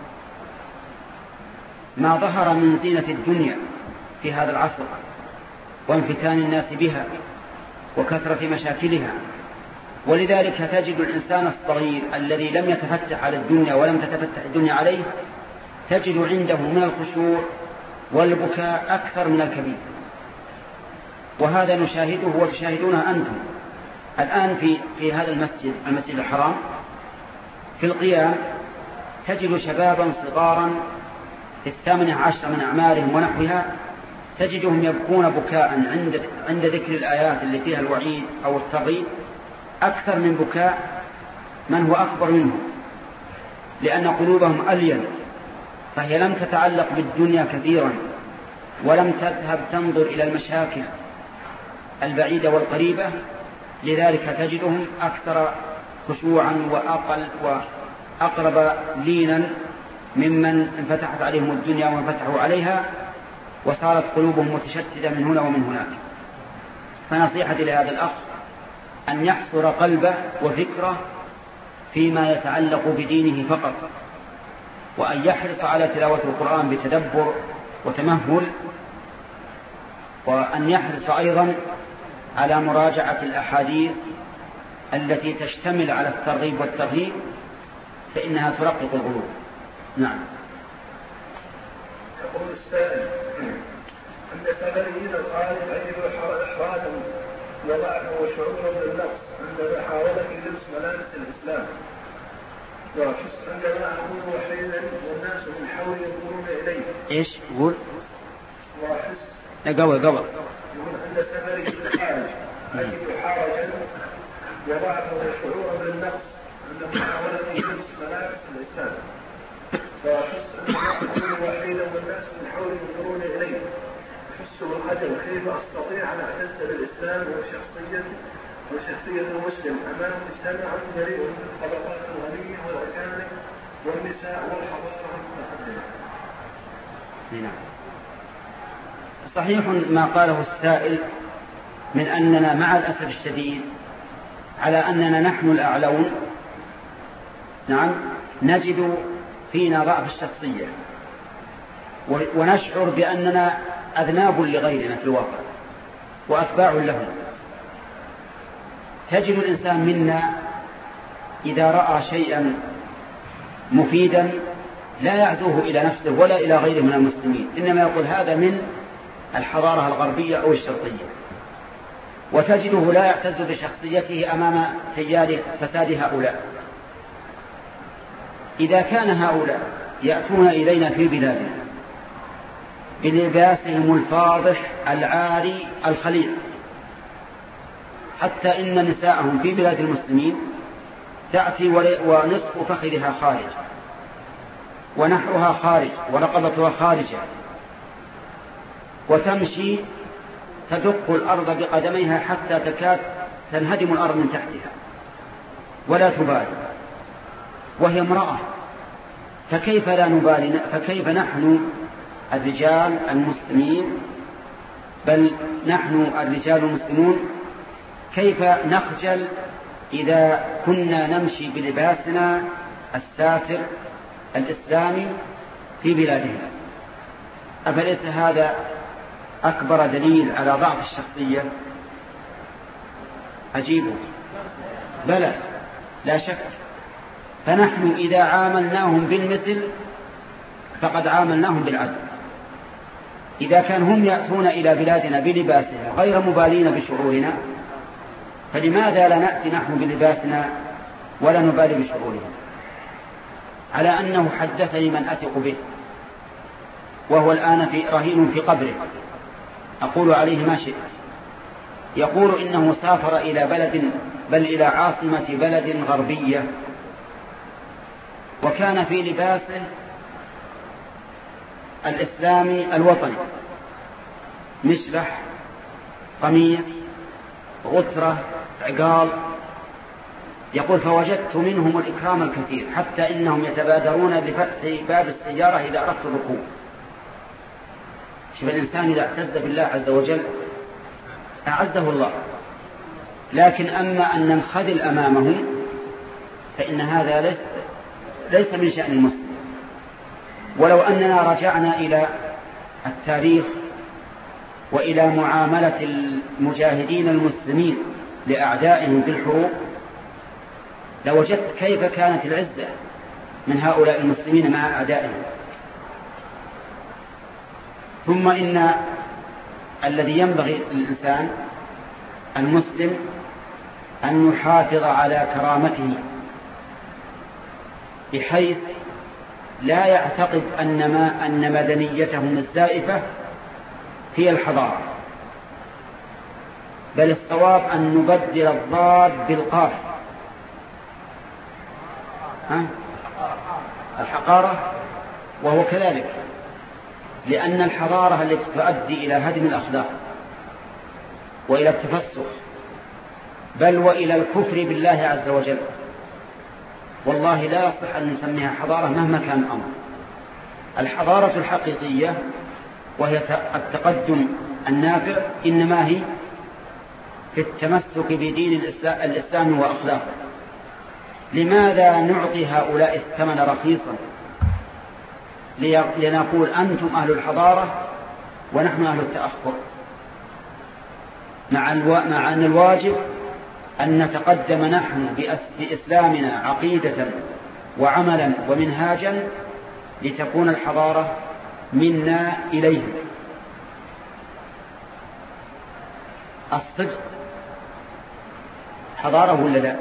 ما ظهر من زينة الدنيا في هذا العصر وانفتان الناس بها وكثرة مشاكلها، ولذلك تجد الإنسان الصغير الذي لم يتفتح على الدنيا ولم تتفتح الدنيا عليه تجد عنده من الخشوع والبكاء أكثر من الكبير. وهذا نشاهده وتشاهدونه أنتم الآن في في هذا المسجد المسجد الحرام في القيام تجد شبابا صغارا في الثامنة عشر من أعمارهم ونحوها تجدهم يبكون بكاء عند عند ذكر الآيات اللي فيها الوعيد أو الترغيب أكثر من بكاء من هو أكبر منهم، لأن قلوبهم ألين، فهي لم تتعلق بالدنيا كثيرا ولم تذهب تنظر إلى المشاكل البعيدة والقريبة، لذلك تجدهم أكثر خشوعا وأقل وأقرب لينا ممن انفتحت عليهم الدنيا وانفتحوا عليها وصارت قلوبهم متشتتة من هنا ومن هناك. فنصيحتي لهذا الأخ أن يحصر قلبه وفكره فيما يتعلق بدينه فقط، وأن يحرص على تلاوة القرآن بتدبر وتمهل، وأن يحرص أيضا على مراجعة الأحاديث التي تشتمل على الترغيب والترهيب فإنها ترقق القلوب. نعم. يقول السائل أن سفريين الخارج عجبوا إحراجا وضعفا وشعورا بالنقص عند محاولة لبس ملابس الإسلام، وحس عندما أكون وحيدا والناس من حولي ينظرون إليه. إيش يقول؟ وحس لا قبل قبل يقول عند سفريين الخارج عجبوا حرجا وضعفا وشعورا بالنقص عند محاولة لبس ملابس الإسلام، وأحس أنه أكون وحيدا والناس من حولي ينظرون إليه، أحس بالخجل كيف أستطيع أن أعتز بالإسلام وشخصية وشخصية المسلم أمام مجتمع مليء بالطبقات الغنية والأجانب والنساء والحضارة المتقدمة. نعم. صحيح ما قاله السائل من أننا مع الأسف الشديد على أننا نحن الأعلون، نعم، نجد فينا ضعف الشخصية ونشعر بأننا أذناب لغيرنا في الواقع وأتباع لهم. تجد الإنسان منا إذا رأى شيئا مفيدا لا يعزوه إلى نفسه ولا إلى غيره من المسلمين، إنما يقول هذا من الحضارة الغربية أو الشرقية، وتجده لا يعتز بشخصيته أمام تيار فساد هؤلاء. إذا كان هؤلاء يأتون إلينا في بلادنا بلباسهم الفاضح العاري الخليع، حتى إن نساءهم في بلاد المسلمين تأتي ونصف فخذها خارج ونحرها خارج ورقبتها خارجة، وتمشي تدق الأرض بقدميها حتى تكاد تنهدم الأرض من تحتها ولا تبالي، وهي امرأة. فكيف لا نبالي؟ فكيف نحن الرجال المسلمين، بل نحن الرجال المسلمون كيف نخجل إذا كنا نمشي بلباسنا الساتر الإسلامي في بلادنا؟ أفليس هذا أكبر دليل على ضعف الشخصية؟ عجيب. بلى لا شك. فنحن إذا عاملناهم بالمثل فقد عاملناهم بالعدل. إذا كان هم يأتون إلى بلادنا بلباسنا غير مبالين بشعورنا، فلماذا لا نأتي نحن بلباسنا ولا نبالي بشعورنا؟ على أنه حدثني من أثق به وهو الآن في رهين في قبره، أقول عليه ما شئت، يقول إنه سافر إلى بلد بل إلى عاصمة بلد غربية، وكان في لباسه الإسلامي الوطني، مشلح، قميص، غترة، عقال. يقول فوجدت منهم الإكرام الكثير حتى إنهم يتبادرون بفتح باب السيارة إذا أردت الركوب. شوف الإنسان إذا اعتز بالله عز وجل أعزه الله، لكن أما أن ننخذل أمامه فإن هذا ليس, ليس من شأن المسلم. ولو أننا رجعنا إلى التاريخ وإلى معاملة المجاهدين المسلمين لأعدائهم في الحروب لوجدت كيف كانت العزة من هؤلاء المسلمين مع أعدائهم. ثم إن الذي ينبغي للإنسان المسلم أن يحافظ على كرامته بحيث لا يعتقد أن, ما أن مدنيتهم الزائفة هي الحضارة، بل الصواب أن نبدل الضاد بالقاف. ها؟ الحقارة، وهو كذلك، لأن الحضارة التي تؤدي إلى هدم الأخلاق وإلى التفسق بل وإلى الكفر بالله عز وجل، والله لا يصح أن نسميها حضارة مهما كان الأمر. الحضارة الحقيقية وهي التقدم النافع إنما هي في التمسك بدين الإسلام وأخلاقه. لماذا نعطي هؤلاء الثمن رخيصا لنقول أنتم أهل الحضارة ونحن أهل التأخر، مع أن الواجب أن نتقدم نحن بإسلامنا عقيدة وعملا ومنهاجا لتكون الحضارة منا إليهم. الصدق حضارة ولا لا؟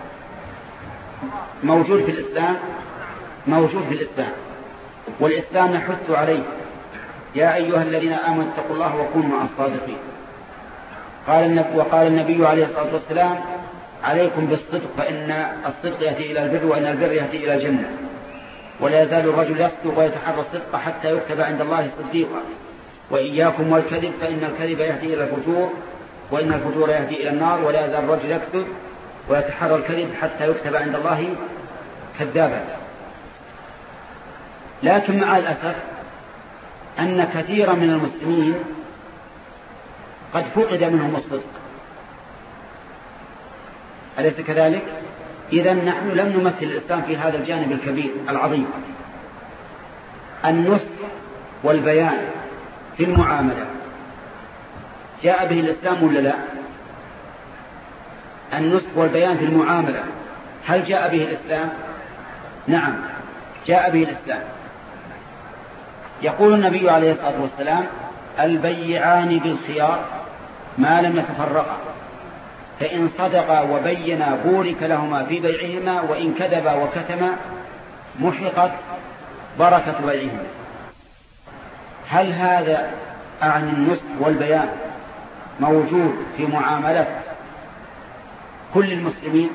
موجود في الإسلام، موجود في الإسلام، والإسلام يحث عليه يا أيها الذين آمنوا اتقوا الله وكونوا مع الصادقين. قال النبي وقال النبي عليه الصلاة والسلام عليكم بالصدق فإن الصدق يأتي إلى البر وإن البر يأتي إلى الجنة، ولا يزال الرجل يصدق ويتحرى الصدق حتى يكتب عند الله صديقا، وإياكم والكذب فإن الكذب يهدي إلى الفجور وإن الفجور يهدي إلى النار، ولا يزال الرجل يكذب ويتحرى الكذب حتى يكتب عند الله كذابا. لكن مع الأسف أن كثيرا من المسلمين قد فقد منهم الصدق، أليس كذلك؟ إذن نحن لم نمثل الإسلام في هذا الجانب الكبير العظيم. النصح والبيان في المعاملة جاء به الإسلام ولا لا؟ النصح والبيان في المعاملة هل جاء به الإسلام؟ نعم جاء به الإسلام. يقول النبي عليه الصلاة والسلام البيعان بالخيار ما لم يتفرقا، فإن صدقا وبينا بورك لهما في بيعهما وإن كذبا وكتما محقت بركة بيعهما. هل هذا عن النصح والبيان موجود في معاملة كل المسلمين؟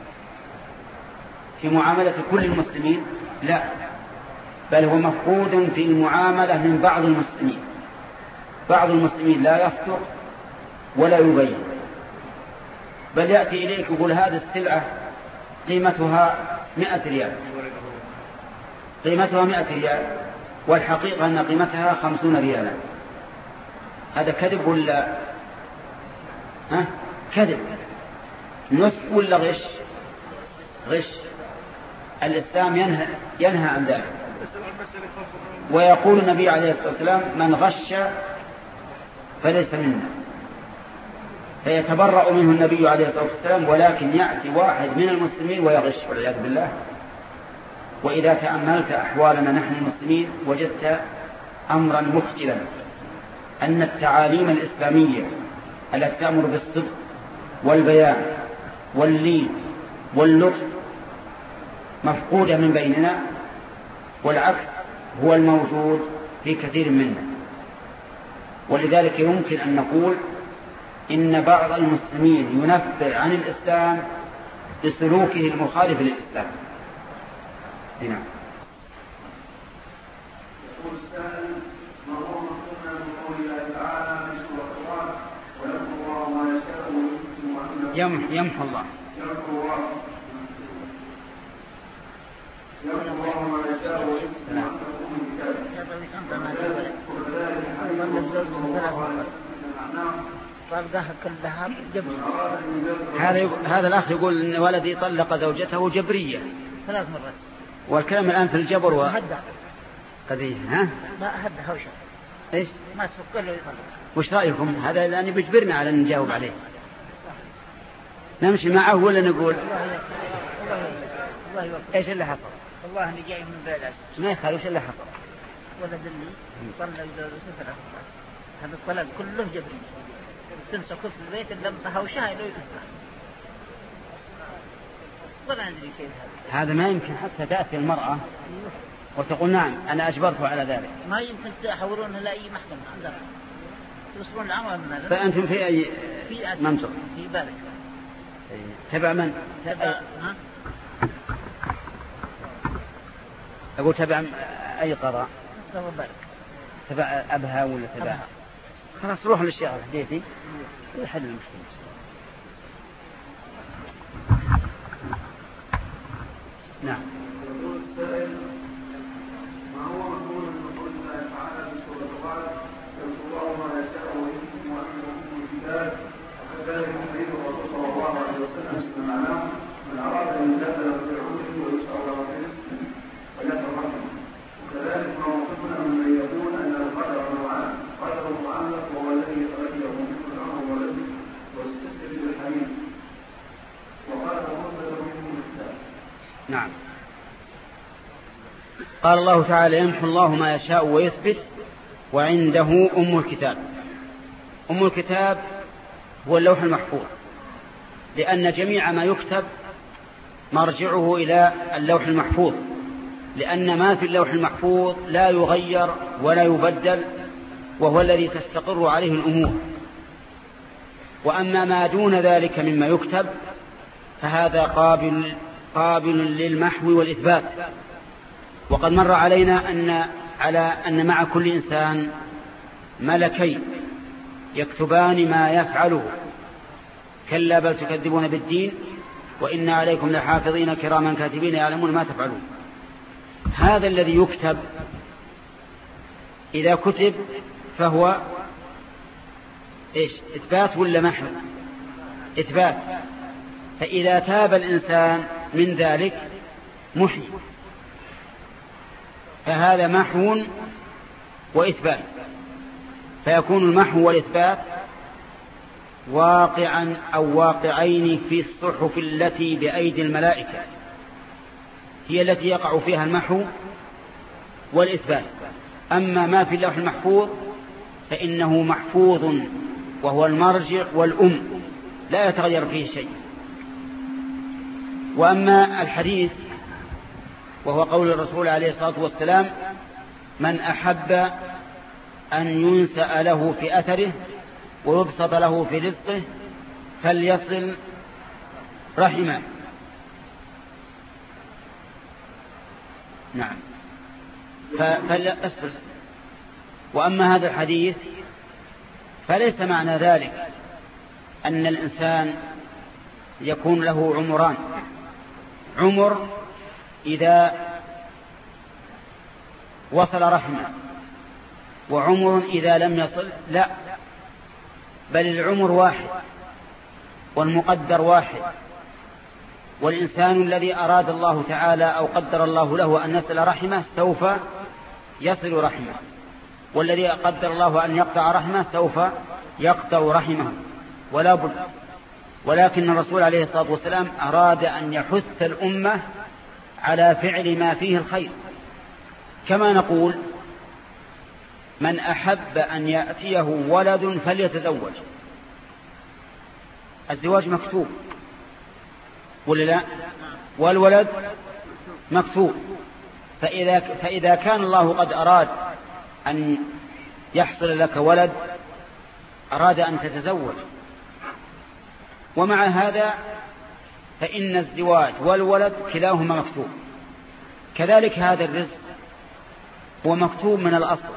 في معاملة كل المسلمين لا، بل هو مفقود في المعاملة من بعض المسلمين. بعض المسلمين لا يصدق ولا يبين، بل يأتي إليك يقول هذه السلعة قيمتها مئة ريال، قيمتها مئة ريال والحقيقة أن قيمتها خمسون ريالا. هذا كذب ولا ها؟ كذب. نصف ولا غش؟ غش. الإسلام ينهى, ينهى عن ذلك. ويقول النبي عليه الصلاة والسلام من غش فليس منا، فيتبرأ منه النبي عليه الصلاة والسلام، ولكن يأتي واحد من المسلمين ويغش والعياذ بالله. وإذا تأملت أحوالنا نحن المسلمين وجدت أمرا مخجلا، أن التعاليم الإسلامية التي تأمر بالصدق والبيان واللين واللطف مفقودة من بيننا، والعكس هو الموجود في كثير منا. ولذلك يمكن أن نقول إن بعض المسلمين ينفر عن الإسلام بسلوكه المخالف للإسلام. هنا يقول السائل يمحو يمحو الله يمحو الله ما يشاء ويثبت هذا هذا الأخ يقول إن ولدي طلق زوجته جبرية ثلاث مرات، والكلام الآن في الجبر و قضية ها ما هد هوشة إيش ما تفكر له يطلق. وش رأيكم؟ هذا الآن بيجبرنا على أن نجاوب عليه. نمشي معه ولا نقول الله يوفق. إيش اللي حصل؟ والله أني جاي من بلاد ما يخالف. وش اللي حصل؟ ولد لي طلق زوجته ثلاث مرات، هذا الطلاق كله جبري، تنسى كل في البيت إلا هوشة له يفكر. ولا أدري كيف هذا. هذا ما يمكن حتى تأتي المرأة وتقول نعم أنا أجبرته على ذلك. ما يمكن تحولونه لأي محكمة عندنا يوصلون العمل من هذا. فأنتم في أي في منطق؟ في بالك. تبع من؟ تبع ها؟ أقول تبع أي قضاء؟ تبع بالك. تبع أبها ولا تبع؟ أبها. خلاص روح للشيخ الحديثي ويحل المشكلة. نعم. يقول السائل: ما هو مفهوم من قول الله تعالى في سورة الرعد: يمحو الله ما يشاء ويثبت وعنده أم الكتاب، وكذلك حديث الرسول صلى الله عليه وسلم في معناه: من أراد أن يجادل فرعونه ويسأل الله رزقه فليترحم. وكذلك ما وصفنا من يقول أن القدر نوعان: قدر معلق وهو الذي خرجه منه الأمر والذي واستسقي بالحديث، وقدر مصدر منه الكتاب. نعم. قال الله تعالى: يمحو الله ما يشاء ويثبت وعنده أم الكتاب. أم الكتاب هو اللوح المحفوظ، لأن جميع ما يكتب مرجعه إلى اللوح المحفوظ، لأن ما في اللوح المحفوظ لا يغير ولا يبدل، وهو الذي تستقر عليه الأمور. وأما ما دون ذلك مما يكتب فهذا قابل قابل للمحو والإثبات. وقد مر علينا أن على أن مع كل إنسان ملكين يكتبان ما يفعله. كلا بل تكذبون بالدين وإن عليكم لحافظين كراما كاتبين يعلمون ما تفعلون. هذا الذي يكتب إذا كتب فهو إيش؟ إثبات ولا محو؟ إثبات. فإذا تاب الإنسان من ذلك محي، فهذا محو وإثبات، فيكون المحو والإثبات واقعا أو واقعين في الصحف التي بأيدي الملائكة، هي التي يقع فيها المحو والإثبات. أما ما في اللوح المحفوظ فإنه محفوظ، وهو المرجع والأم، لا يتغير فيه شيء. وأما الحديث وهو قول الرسول عليه الصلاة والسلام: من أحب أن ينسأ له في أثره ويبسط له في رزقه فليصل رحمه. نعم. فليصل. وأما هذا الحديث فليس معنى ذلك أن الإنسان يكون له عمران: عمر إذا وصل رحمه، وعمر إذا لم يصل. لا، بل العمر واحد والمقدر واحد. والإنسان الذي أراد الله تعالى أو قدر الله له أن يصل رحمه سوف يصل رحمه، والذي قدر الله أن يقطع رحمه سوف يقطع رحمه ولا بد. ولكن الرسول عليه الصلاة والسلام أراد أن يحث الأمة على فعل ما فيه الخير، كما نقول: من أحب أن يأتيه ولد فليتزوج. الزواج مكتوب ولا لا؟ والولد مكتوب. فإذا, فإذا كان الله قد أراد أن يحصل لك ولد أراد أن تتزوج. ومع هذا فإن الزواج والولد كلاهما مكتوب. كذلك هذا الرزق هو مكتوب من الأصل،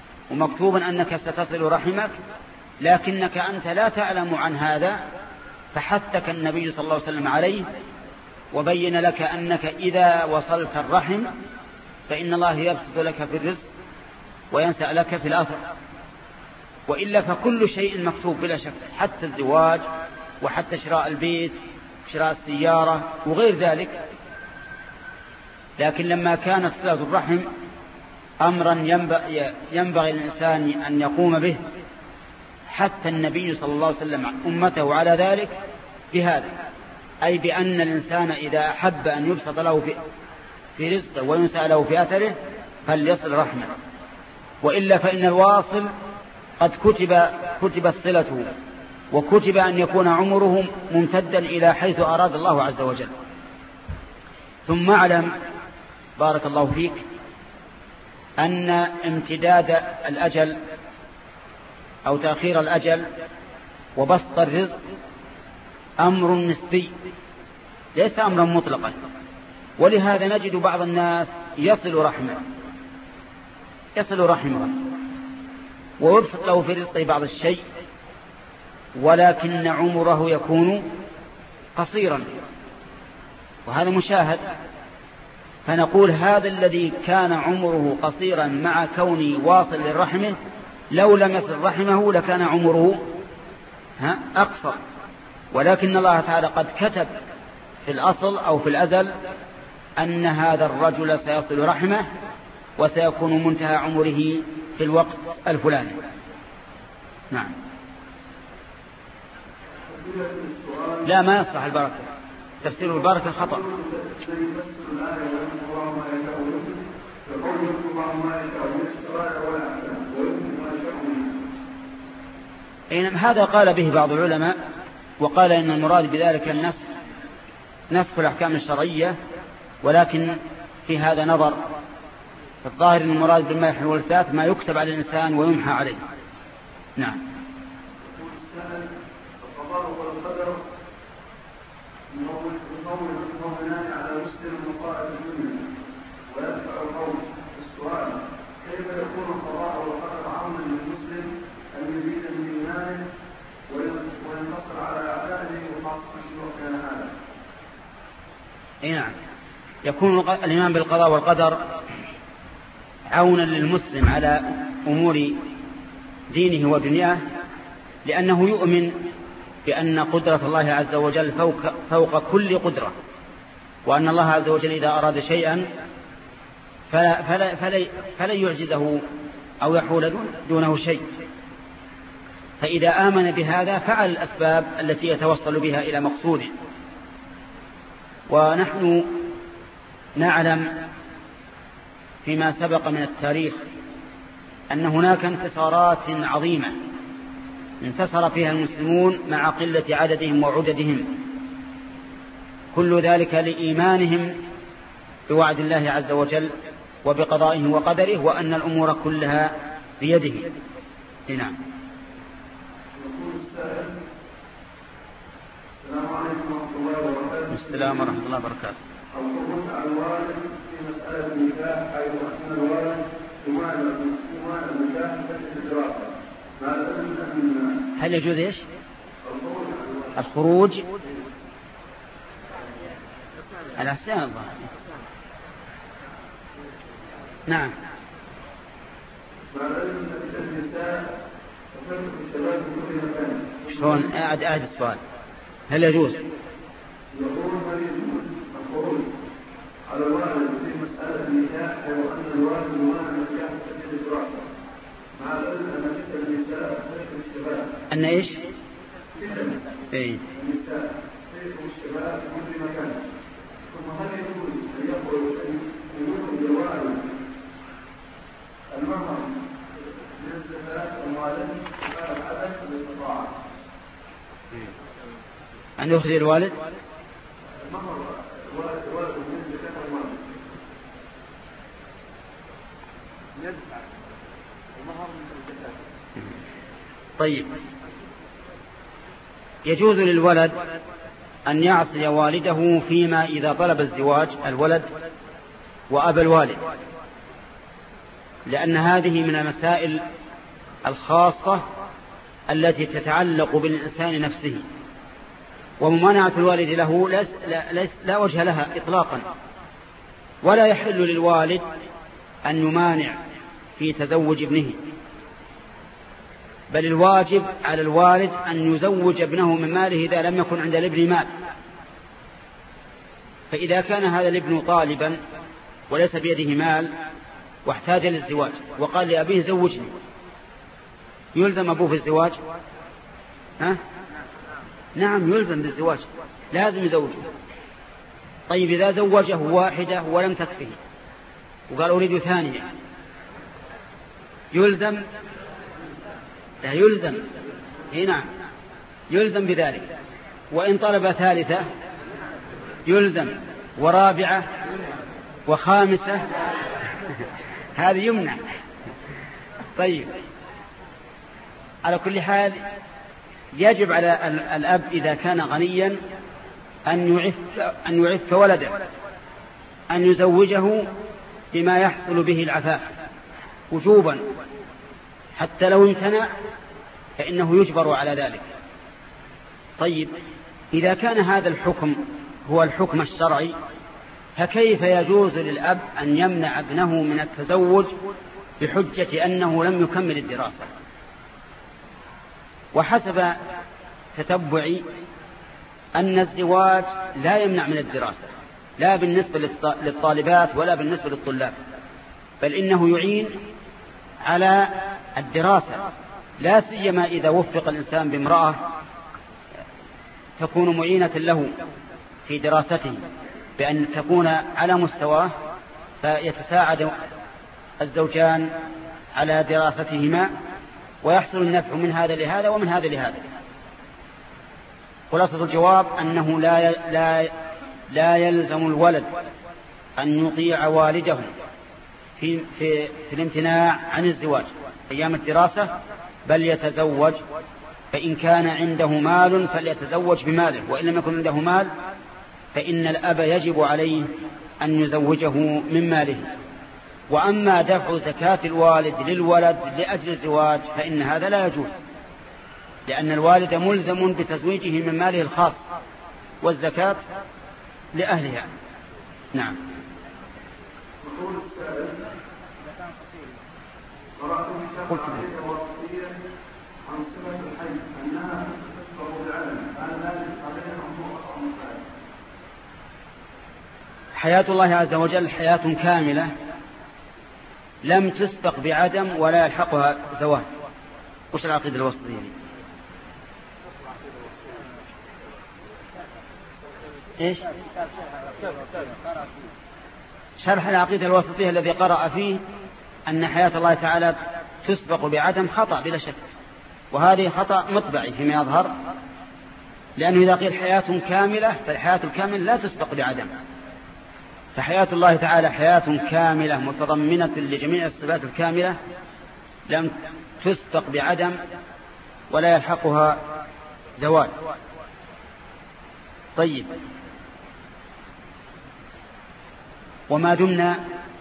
ومكتوب أنك ستصل رحمك، لكنك أنت لا تعلم عن هذا فحثك النبي صلى الله عليه وسلم عليه وبين لك أنك إذا وصلت الرحم فإن الله يبسط لك في الرزق وينسأ لك في الآخرة، وإلا فكل شيء مكتوب بلا شك، حتى الزواج وحتى شراء البيت شراء السيارة وغير ذلك. لكن لما كانت صلة الرحم أمرا ينبغي الإنسان أن يقوم به، حتى النبي صلى الله عليه وسلم أمته على ذلك بهذا، أي بأن الإنسان إذا أحب أن يبسط له في, في رزقه وينسأ له في أثره فليصل رحمه، وإلا فإن الواصل قد كتب كتبت صلته وكتب أن يكون عمره ممتدا إلى حيث أراد الله عز وجل. ثم اعلم بارك الله فيك أن امتداد الأجل أو تأخير الأجل وبسط الرزق أمر نسبي ليس أمرا مطلقا، ولهذا نجد بعض الناس يصل رحمه يصل رحمه ويبسط له في رزقه بعض الشيء، ولكن عمره يكون قصيرا، وهذا مشاهد. فنقول هذا الذي كان عمره قصيرا مع كونه واصل للرحمه لو لم يصل رحمه لكان عمره أقصر، ولكن الله تعالى قد كتب في الأصل أو في الأزل أن هذا الرجل سيصل رحمه وسيكون منتهى عمره في الوقت الفلاني. نعم. لا ما يصلح البركة، تفسير البركة خطأ. هذا قال به بعض العلماء، وقال إن المراد بذلك النسخ نسخ الأحكام الشرعية، ولكن في هذا نظر. الظاهر أن المراد بالملح والثلاث ما يكتب على الإنسان ويمحى عليه. نعم. القضاء والقدر مهونان على مسلم وقائد الدنيا ويدفع القول. السؤال: كيف يكون القضاء والقدر عونا للمسلم أن يزيد من إيمانه وينتصر على أعدائه وخاصة في وقتنا هذا؟ اي نعم، يكون الإيمان بالقضاء والقدر عونا للمسلم على أمور دينه ودنياه، لأنه يؤمن بأن قدرة الله عز وجل فوق, فوق كل قدرة، وأن الله عز وجل إذا أراد شيئا فلا, فلا, فلا, فلا يعجزه أو يحول دونه شيء. فإذا آمن بهذا فعل الأسباب التي يتوصل بها إلى مقصوده. ونحن نعلم فيما سبق من التاريخ أن هناك انتصارات عظيمة انتصر فيها المسلمون مع قلة عددهم وعددهم، كل ذلك لإيمانهم بوعد الله عز وجل وبقضائه وقدره، وأن الأمور كلها بيده. نعم. السلام عليكم ورحمة الله وبركاته. السلام ورحمة الله وبركاته. الخروج على الوالد في مسألة النكاح، حيث أن الوالد يمانع النكاح في الدراسة. هل يجوز ايش؟ الخروج على أحسان الله. نعم. شلون؟ أعد أعد السؤال. هل يجوز؟ يقول هل يجوز الخروج على الوالد في مسألة النكاح وأن الوالد يمانع النكاح في الدراسة، مع العلم أن فتن النساء تشبه الشباب. أن إيش؟ فتن إيه؟ النساء تشبه الشباب في كل مكان. ثم هل يجوز أن يخرج يقول للوالد المهر للزكاة والوالد على العدد بالاستطاعة؟ أن يخرج الوالد المهر الوالد الوالد للزكاة والوالد يدفع المهر من الزكاة. طيب، يجوز للولد أن يعصي والده فيما إذا طلب الزواج الولد وأبى الوالد، لأن هذه من المسائل الخاصة التي تتعلق بالإنسان نفسه، وممانعة الوالد له لا, لا, لا وجه لها إطلاقا، ولا يحل للوالد أن يمانع في تزوج ابنه، بل الواجب على الوالد أن يزوج ابنه من ماله إذا لم يكن عند الابن مال. فإذا كان هذا الابن طالبا وليس بيده مال واحتاج للزواج وقال لأبيه زوجني، يلزم أبوه في الزواج؟ ها؟ نعم يلزم بالزواج، لازم يزوجه. طيب إذا زوجه واحدة ولم تكفه وقال أريد ثانية، يلزم؟ لا يلزم. هنا يلزم بذلك. وإن طلب ثالثة يلزم، ورابعة وخامسة هذه يمنع. طيب على كل حال يجب على الأب إذا كان غنيا أن يعف, أن يعف ولده، أن يزوجه بما يحصل به العفاف وجوبا، حتى لو امتنع فإنه يجبر على ذلك. طيب إذا كان هذا الحكم هو الحكم الشرعي، فكيف يجوز للأب أن يمنع ابنه من التزوج بحجة أنه لم يكمل الدراسة؟ وحسب تتبعي أن الزواج لا يمنع من الدراسة، لا بالنسبة للطالبات ولا بالنسبة للطلاب، بل إنه يعين على الدراسة، لا سيما إذا وفق الإنسان بامرأة تكون معينة له في دراسته بأن تكون على مستواه، فيتساعد الزوجان على دراستهما ويحصل النفع من هذا لهذا ومن هذا لهذا. خلاصة الجواب أنه لا لا لا يلزم الولد أن يطيع والده في في في الامتناع عن الزواج أيام الدراسة، بل يتزوج. فإن كان عنده مال فليتزوج بماله، وإن لم يكن عنده مال فإن الأب يجب عليه أن يزوجه من ماله. وأما دفع زكاة الوالد للولد لأجل الزواج فإن هذا لا يجوز، لأن الوالد ملزم بتزويجه من ماله الخاص، والزكاة لأهلها. نعم. قلت عن صفة الحي أنها تذكر بالعلم، هل ذلك عليها أمور حياة الله عز وجل حياة كاملة لم تسبق بعدم ولا يلحقها زوال. وش العقيدة الوسطية؟ إيش؟ شرح العقيدة الوسطية الذي قرأ فيه أن حياة الله تعالى تسبق بعدم خطأ بلا شك، وهذه خطأ مطبعي فيما يظهر، لأنه إذا قيل حياة كاملة فالحياة الكاملة لا تسبق بعدم، فحياة الله تعالى حياة كاملة متضمنة لجميع الصفات الكاملة لم تسبق بعدم ولا يلحقها زوال. طيب، وما دمنا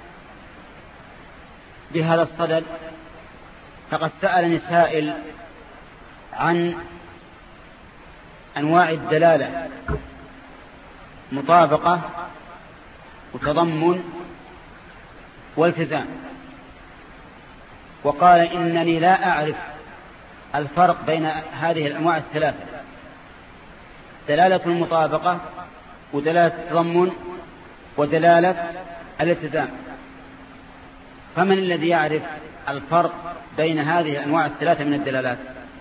بهذا الصدد فقد سألني سائل عن أنواع الدلالة، مطابقة وتضمن والتزام، وقال إنني لا أعرف الفرق بين هذه الأنواع الثلاثة، دلالة المطابقة ودلالة التضمن ودلالة الالتزام. فمن الذي يعرف الفرق بين هذه الأنواع الثلاثة من الدلالات؟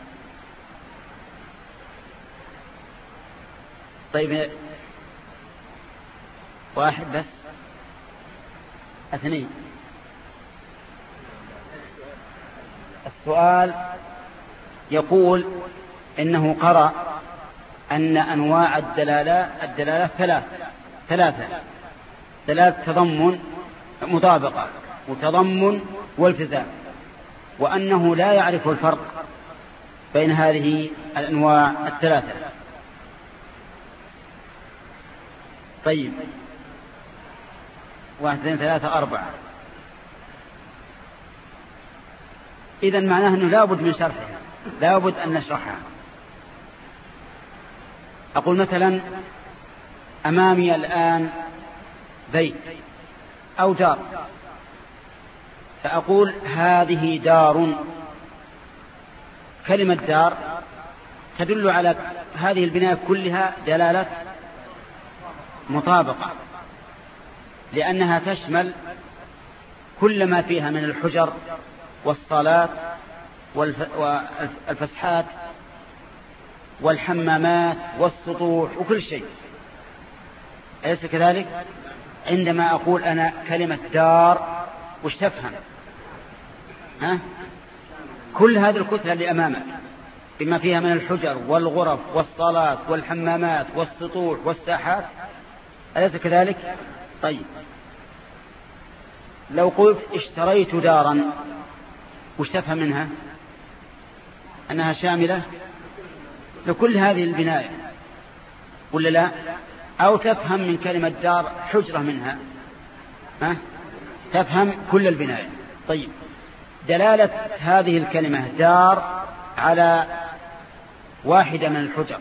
طيب، واحد بس؟ اثنين؟ السؤال يقول إنه قرأ أن أنواع الدلالات الدلالات ثلاث ثلاثة دلالة تضمن مطابقة وتضمن والتزام، وأنه لا يعرف الفرق بين هذه الأنواع الثلاثة. طيب، واحد اثنين ثلاثة أربعة، إذن معناه أنه لا بد من شرحها، لا بد أن نشرحها. أقول مثلا أمامي الآن بيت أو دار، فأقول هذه دار. كلمة دار تدل على هذه البناية كلها دلالة مطابقة، لأنها تشمل كل ما فيها من الحجر والصالات والفسحات والحمامات والسطوح وكل شيء، أليس كذلك؟ عندما أقول أنا كلمة دار وش تفهم؟ ها؟ كل هذه الكتلة اللي أمامك بما فيها من الحجر والغرف والصالات والحمامات والسطوح والساحات، أليس كذلك؟ طيب، لو قلت اشتريت دارا وش تفهم منها؟ أنها شاملة لكل هذه البناية ولا لا؟ أو تفهم من كلمة دار حجرة منها؟ ها؟ تفهم كل البناية. طيب، دلالة هذه الكلمة دار على واحدة من الحجر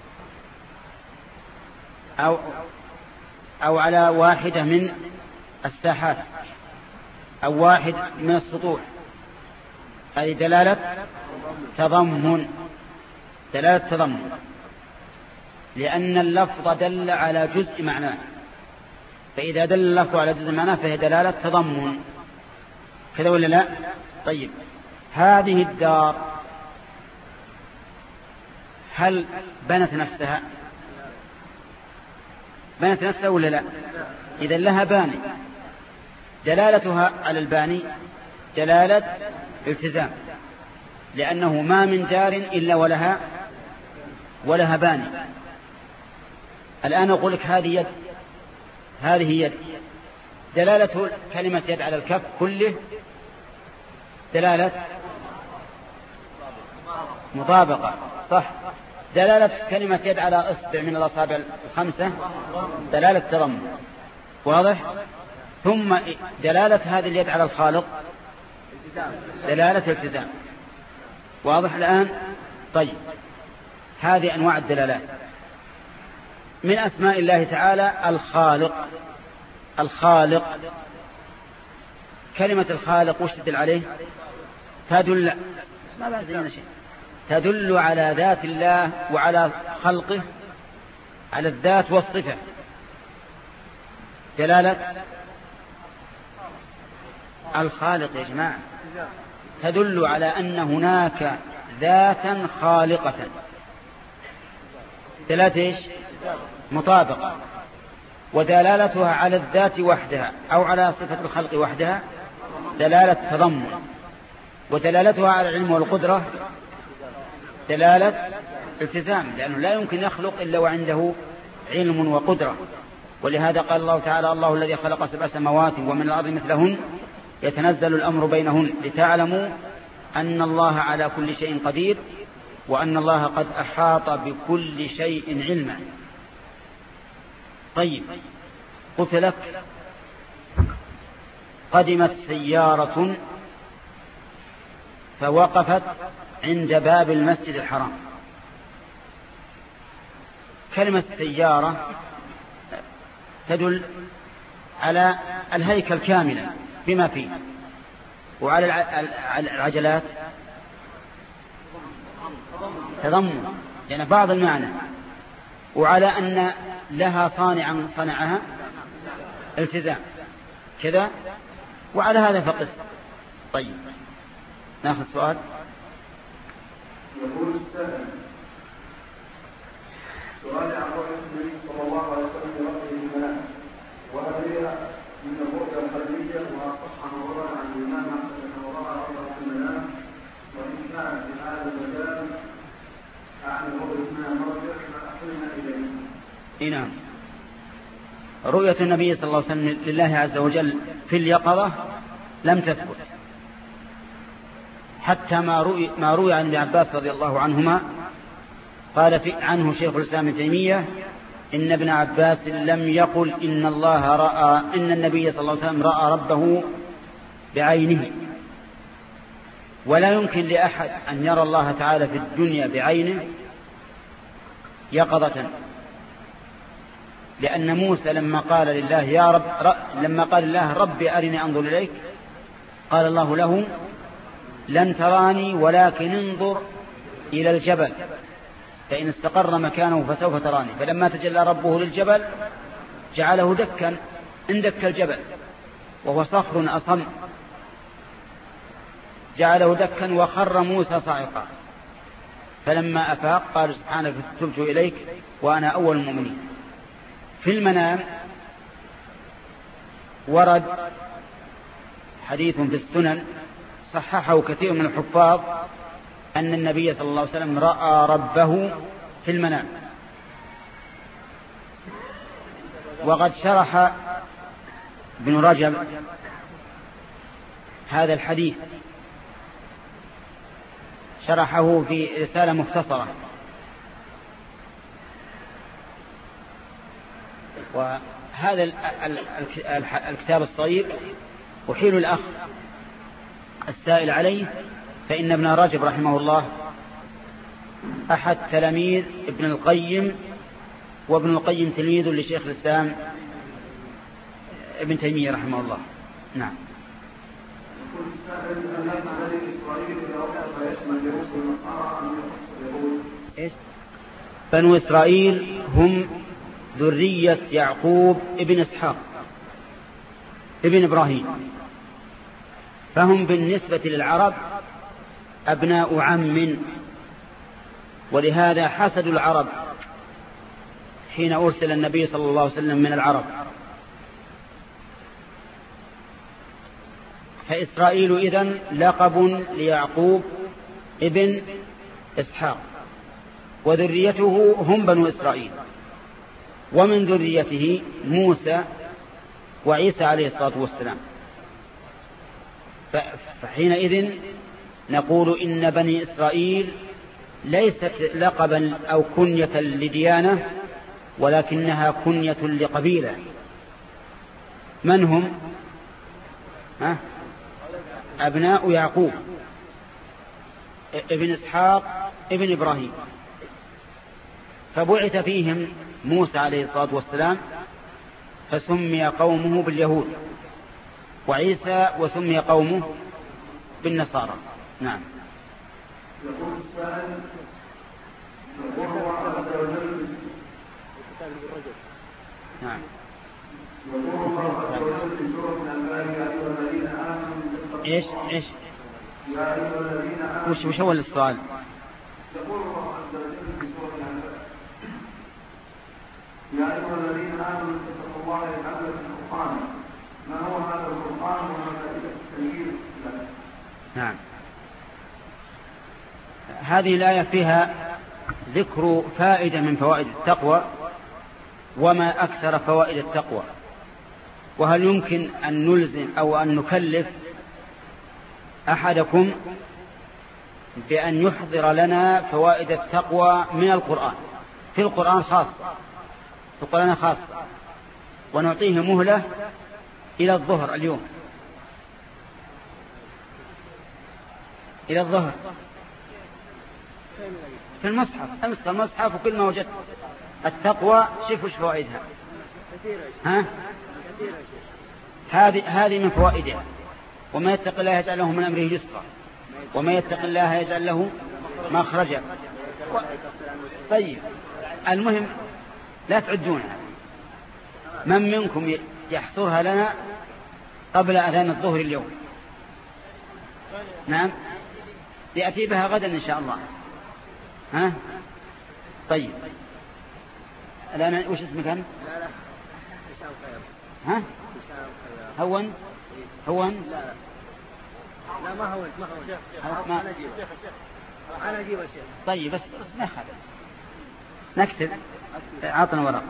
أو أو على واحدة من الساحات أو واحد من السطوح، هذه دلالة تضمن، دلالة تضمن، لأن اللفظ دل على جزء معناه، فإذا دل اللفظ على جزء معناه فهي دلالة تضمن، كذا ولا لا؟ طيب، هذه الدار هل بنت نفسها؟ بنت نفسها ولا لا؟ إذا لها باني، دلالتها على الباني دلالة التزام، لأنه ما من دار إلا ولها ولها باني. الآن أقول لك هذه يد، هذه يد، دلالة كلمة يد على الكف كله دلالة مطابقة، صح؟ دلالة كلمة يد على إصبع من الأصابع الخمسة دلالة تضمن، واضح؟ ثم دلالة هذه اليد على الخالق دلالة التزام، واضح الآن؟ طيب، هذه أنواع الدلالات. من أسماء الله تعالى الخالق. الخالق كلمة الخالق وش تدل عليه؟ تدل ما بعد شيء تدل على ذات الله وعلى خلقه، على الذات والصفة، دلالة الخالق يا جماعة تدل على أن هناك ذاتا خالقة، دلالة إيش؟ مطابقة. ودلالتها على الذات وحدها أو على صفة الخلق وحدها دلالة تضمن. ودلالتها على العلم والقدرة دلالة التزام، لأنه لا يمكن يخلق إلا وعنده علم وقدرة. ولهذا قال الله تعالى: الله الذي خلق سبع سماوات ومن الأرض مثلهن يتنزل الأمر بينهن لتعلموا أن الله على كل شيء قدير وأن الله قد أحاط بكل شيء علما. طيب، قلت لك قدمت سيارة فوقفت عند باب المسجد الحرام. كلمة سيارة تدل على الهيكل كاملا بما فيه، وعلى العجلات تضمن لأن بعض المعنى، وعلى أن لها صانعا صنعها التزام كذا، وعلى هذا فقط. طيب، ناخذ سؤال. يقول السائل: سؤال عن رؤية النبي صلى الله عليه وسلم برأيه المنام، وهل هي من الرؤيا القلبية وصح نورا عن الإمام أحمد أنه رأى رؤيا المنام؟ وإن كان في هذا المجال عن الرؤيا من المرجع فأحلنا إليه. نعم، رؤية النبي صلى الله عليه وسلم لله عز وجل في اليقظة لم تثبت، حتى ما روي, ما روي عن ابن عباس رضي الله عنهما قال في عنه شيخ الإسلام ابن تيمية: إن ابن عباس لم يقل إن الله رأى إن النبي صلى الله عليه وسلم رأى ربه بعينه، ولا يمكن لأحد أن يرى الله تعالى في الدنيا بعينه يقظة، لأن موسى لما قال لله يا رب, رب لما قال الله ربي أرني أنظر إليك قال الله له لن تراني ولكن انظر إلى الجبل فإن استقر مكانه فسوف تراني. فلما تجلى ربه للجبل جعله دكا اندك الجبل وهو صخر أصم، جعله دكا وخر موسى صاعقا. فلما أفاق قال سبحانك تبت إليك وأنا أول المؤمنين. في المنام ورد حديث في السنن صححه كثير من الحفاظ أن النبي صلى الله عليه وسلم رأى ربه في المنام. وقد شرح ابن رجب هذا الحديث، شرحه في رسالة مختصرة، وهذا الكتاب الصغير أحيل الأخ السائل عليه، فإن ابن رجب رحمه الله أحد تلاميذ ابن القيم، وابن القيم تلميذ لشيخ الإسلام ابن تيمية رحمه الله. نعم. بنو إسرائيل هم ذرية يعقوب ابن إسحاق ابن إبراهيم، فهم بالنسبة للعرب أبناء عم، ولهذا حسدوا العرب حين أرسل النبي صلى الله عليه وسلم من العرب. فإسرائيل إذن لقب ليعقوب ابن إسحاق، وذريته هم بنو إسرائيل، ومن ذريته موسى وعيسى عليه الصلاة والسلام. فحينئذ نقول إن بني إسرائيل ليست لقبا أو كنية لديانة، ولكنها كنية لقبيلة. من هم؟ ها؟ أبناء يعقوب ابن إسحاق ابن إبراهيم، فبعث فيهم موسى عليه الصلاة والسلام فسمي قومه باليهود، وعيسى وسمي قومه بالنصارى. نعم. يقول السائل يقول الله عز وجل نعم يقول الله عز وجل في سورة الأنفال يا أيها الذين آمنوا ايش ايش يا أيها الذين آمنوا وش وش أول السؤال؟ يقول الله عز وجل في سورة الأنفال يا أيها الذين آمنوا اتقوا الله يجعل لكم فرقانا ما هو هذا الفرقان وما التغيير له؟ نعم. هذه الآية فيها ذكر فائدة من فوائد التقوى، وما أكثر فوائد التقوى، وهل يمكن أن نلزم أو أن نكلف أحدكم بأن يحضر لنا فوائد التقوى من القرآن، في القرآن خاص في القرآن خاص ونعطيه مهلة إلى الظهر اليوم، إلى الظهر في المصحف، أمسك المصحف وكل ما وجدت التقوى شوف وش فوائدها. ها؟ هذه هذه من فوائدها. وما يتق الله يجعل له من أمره يسرا، وما يتق الله يجعل له مخرجا. و... طيب المهم لا تعدونها. من منكم يحصرها لنا قبل أذان الظهر اليوم؟ نعم، يأتي بها غدا إن شاء الله. ها؟ طيب الآن وش اسمك أنت؟ لا لا ها؟ هون هون لا لا ما هون ما هون ما... أنا أجيب أنا أجيب الشيخ. طيب بس بس ما خلل نكتب. عطنا ورقة.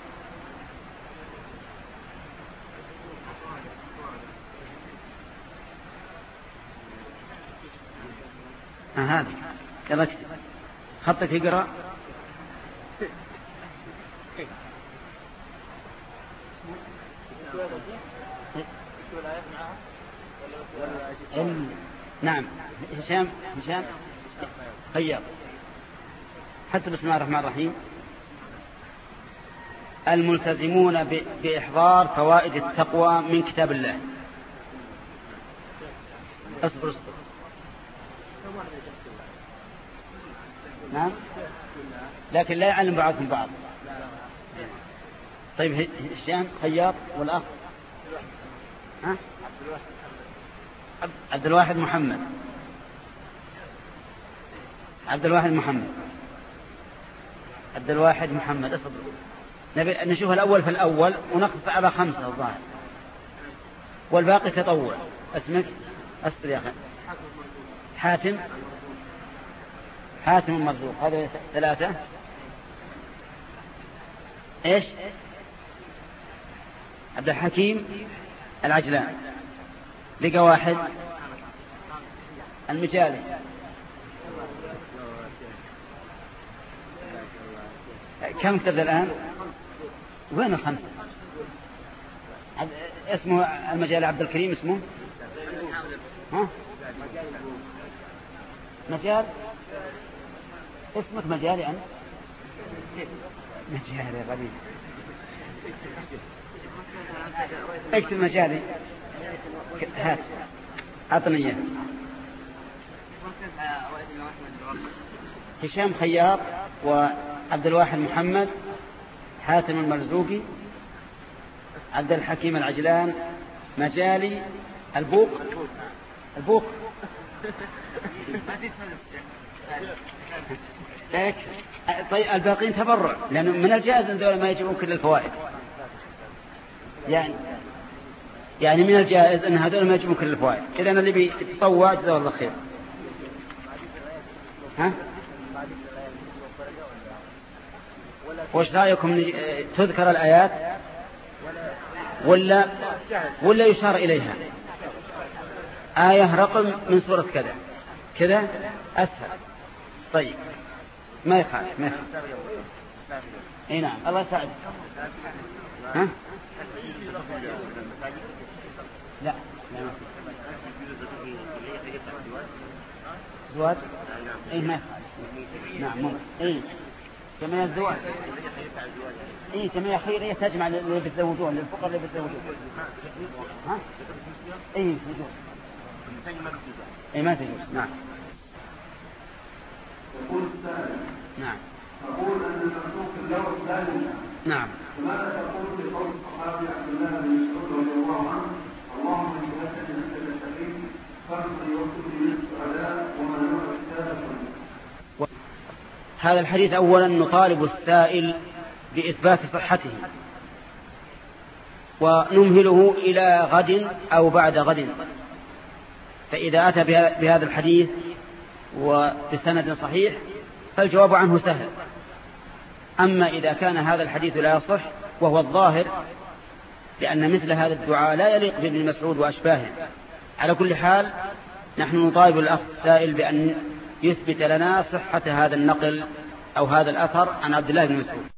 آه هذه يلا اكتب خطك يقرأ. نعم هشام هشام خياط حتى بسم الله الرحمن الرحيم. الملتزمون بإحضار فوائد التقوى من كتاب الله. اصبر اصبر. نعم، لكن لا يعلم بعضهم بعض. طيب هشام خياط والأخ ها؟ عبد الواحد محمد. عبد الواحد محمد عبد الواحد محمد اصبر. نبي نشوف الأول في الأول ونقف على خمسة الظاهر والباقي تطور. اسمك أصبر يا أخي. حاتم حاتم مرزوق. هذا ثلاثة. ايش؟ عبد الحكيم العجلان. لقى واحد المجالي. كم كتب الآن؟ وين الخمسة؟ اسمه المجالي عبد الكريم اسمه ها؟ مجال. اسمك مجالي أنت؟ مجالي غريب. اكتب مجالي. هات أعطني إياه. هشام خياط وعبد الواحد محمد، حاتم المرزوقي، عبد الحكيم العجلان، مجالي، البوق البوق طيب الباقين تبرع، لأنه من الجائز أن دول ما يجيبون كل الفوائد. يعني يعني من الجائز أن هذول ما يجيبون كل الفوائد. إذا أنا اللي بيتطوع جزاه الله خير. ها؟ وش رأيكم تذكر الآيات ولا ولا يشار إليها؟ آية رقم من سورة كذا كذا أسهل. طيب ما يخالف ما يخالف. اي نعم الله يساعد. ها؟ لا لا زواج. اي ما يخالف. نعم ممكن. اي جميع الزواج. اي جميع خيرية تجمع اللي بيتزوجون للفقراء اللي بيتزوجون. ها؟ اي يجوز. اي ما تجوز. نعم. يقول السائل. نعم. أقول أن المسلوك اللون الثاني. نعم. ماذا تقول في قول الصحابي عبد الله بن مسعود رضي الله عنه: اللهم إنك أنت الشهيد فاغفر واكتب لي السعداء ومن نور الكتاب. هذا الحديث أولا نطالب السائل بإثبات صحته ونمهله إلى غد أو بعد غد، فإذا أتى بهذا الحديث وبسند صحيح فالجواب عنه سهل. أما إذا كان هذا الحديث لا يصح وهو الظاهر، لأن مثل هذا الدعاء لا يليق بابن مسعود وأشباهه، على كل حال نحن نطالب الأخ السائل بأن يثبت لنا صحة هذا النقل أو هذا الأثر عن عبد الله بن مسعود.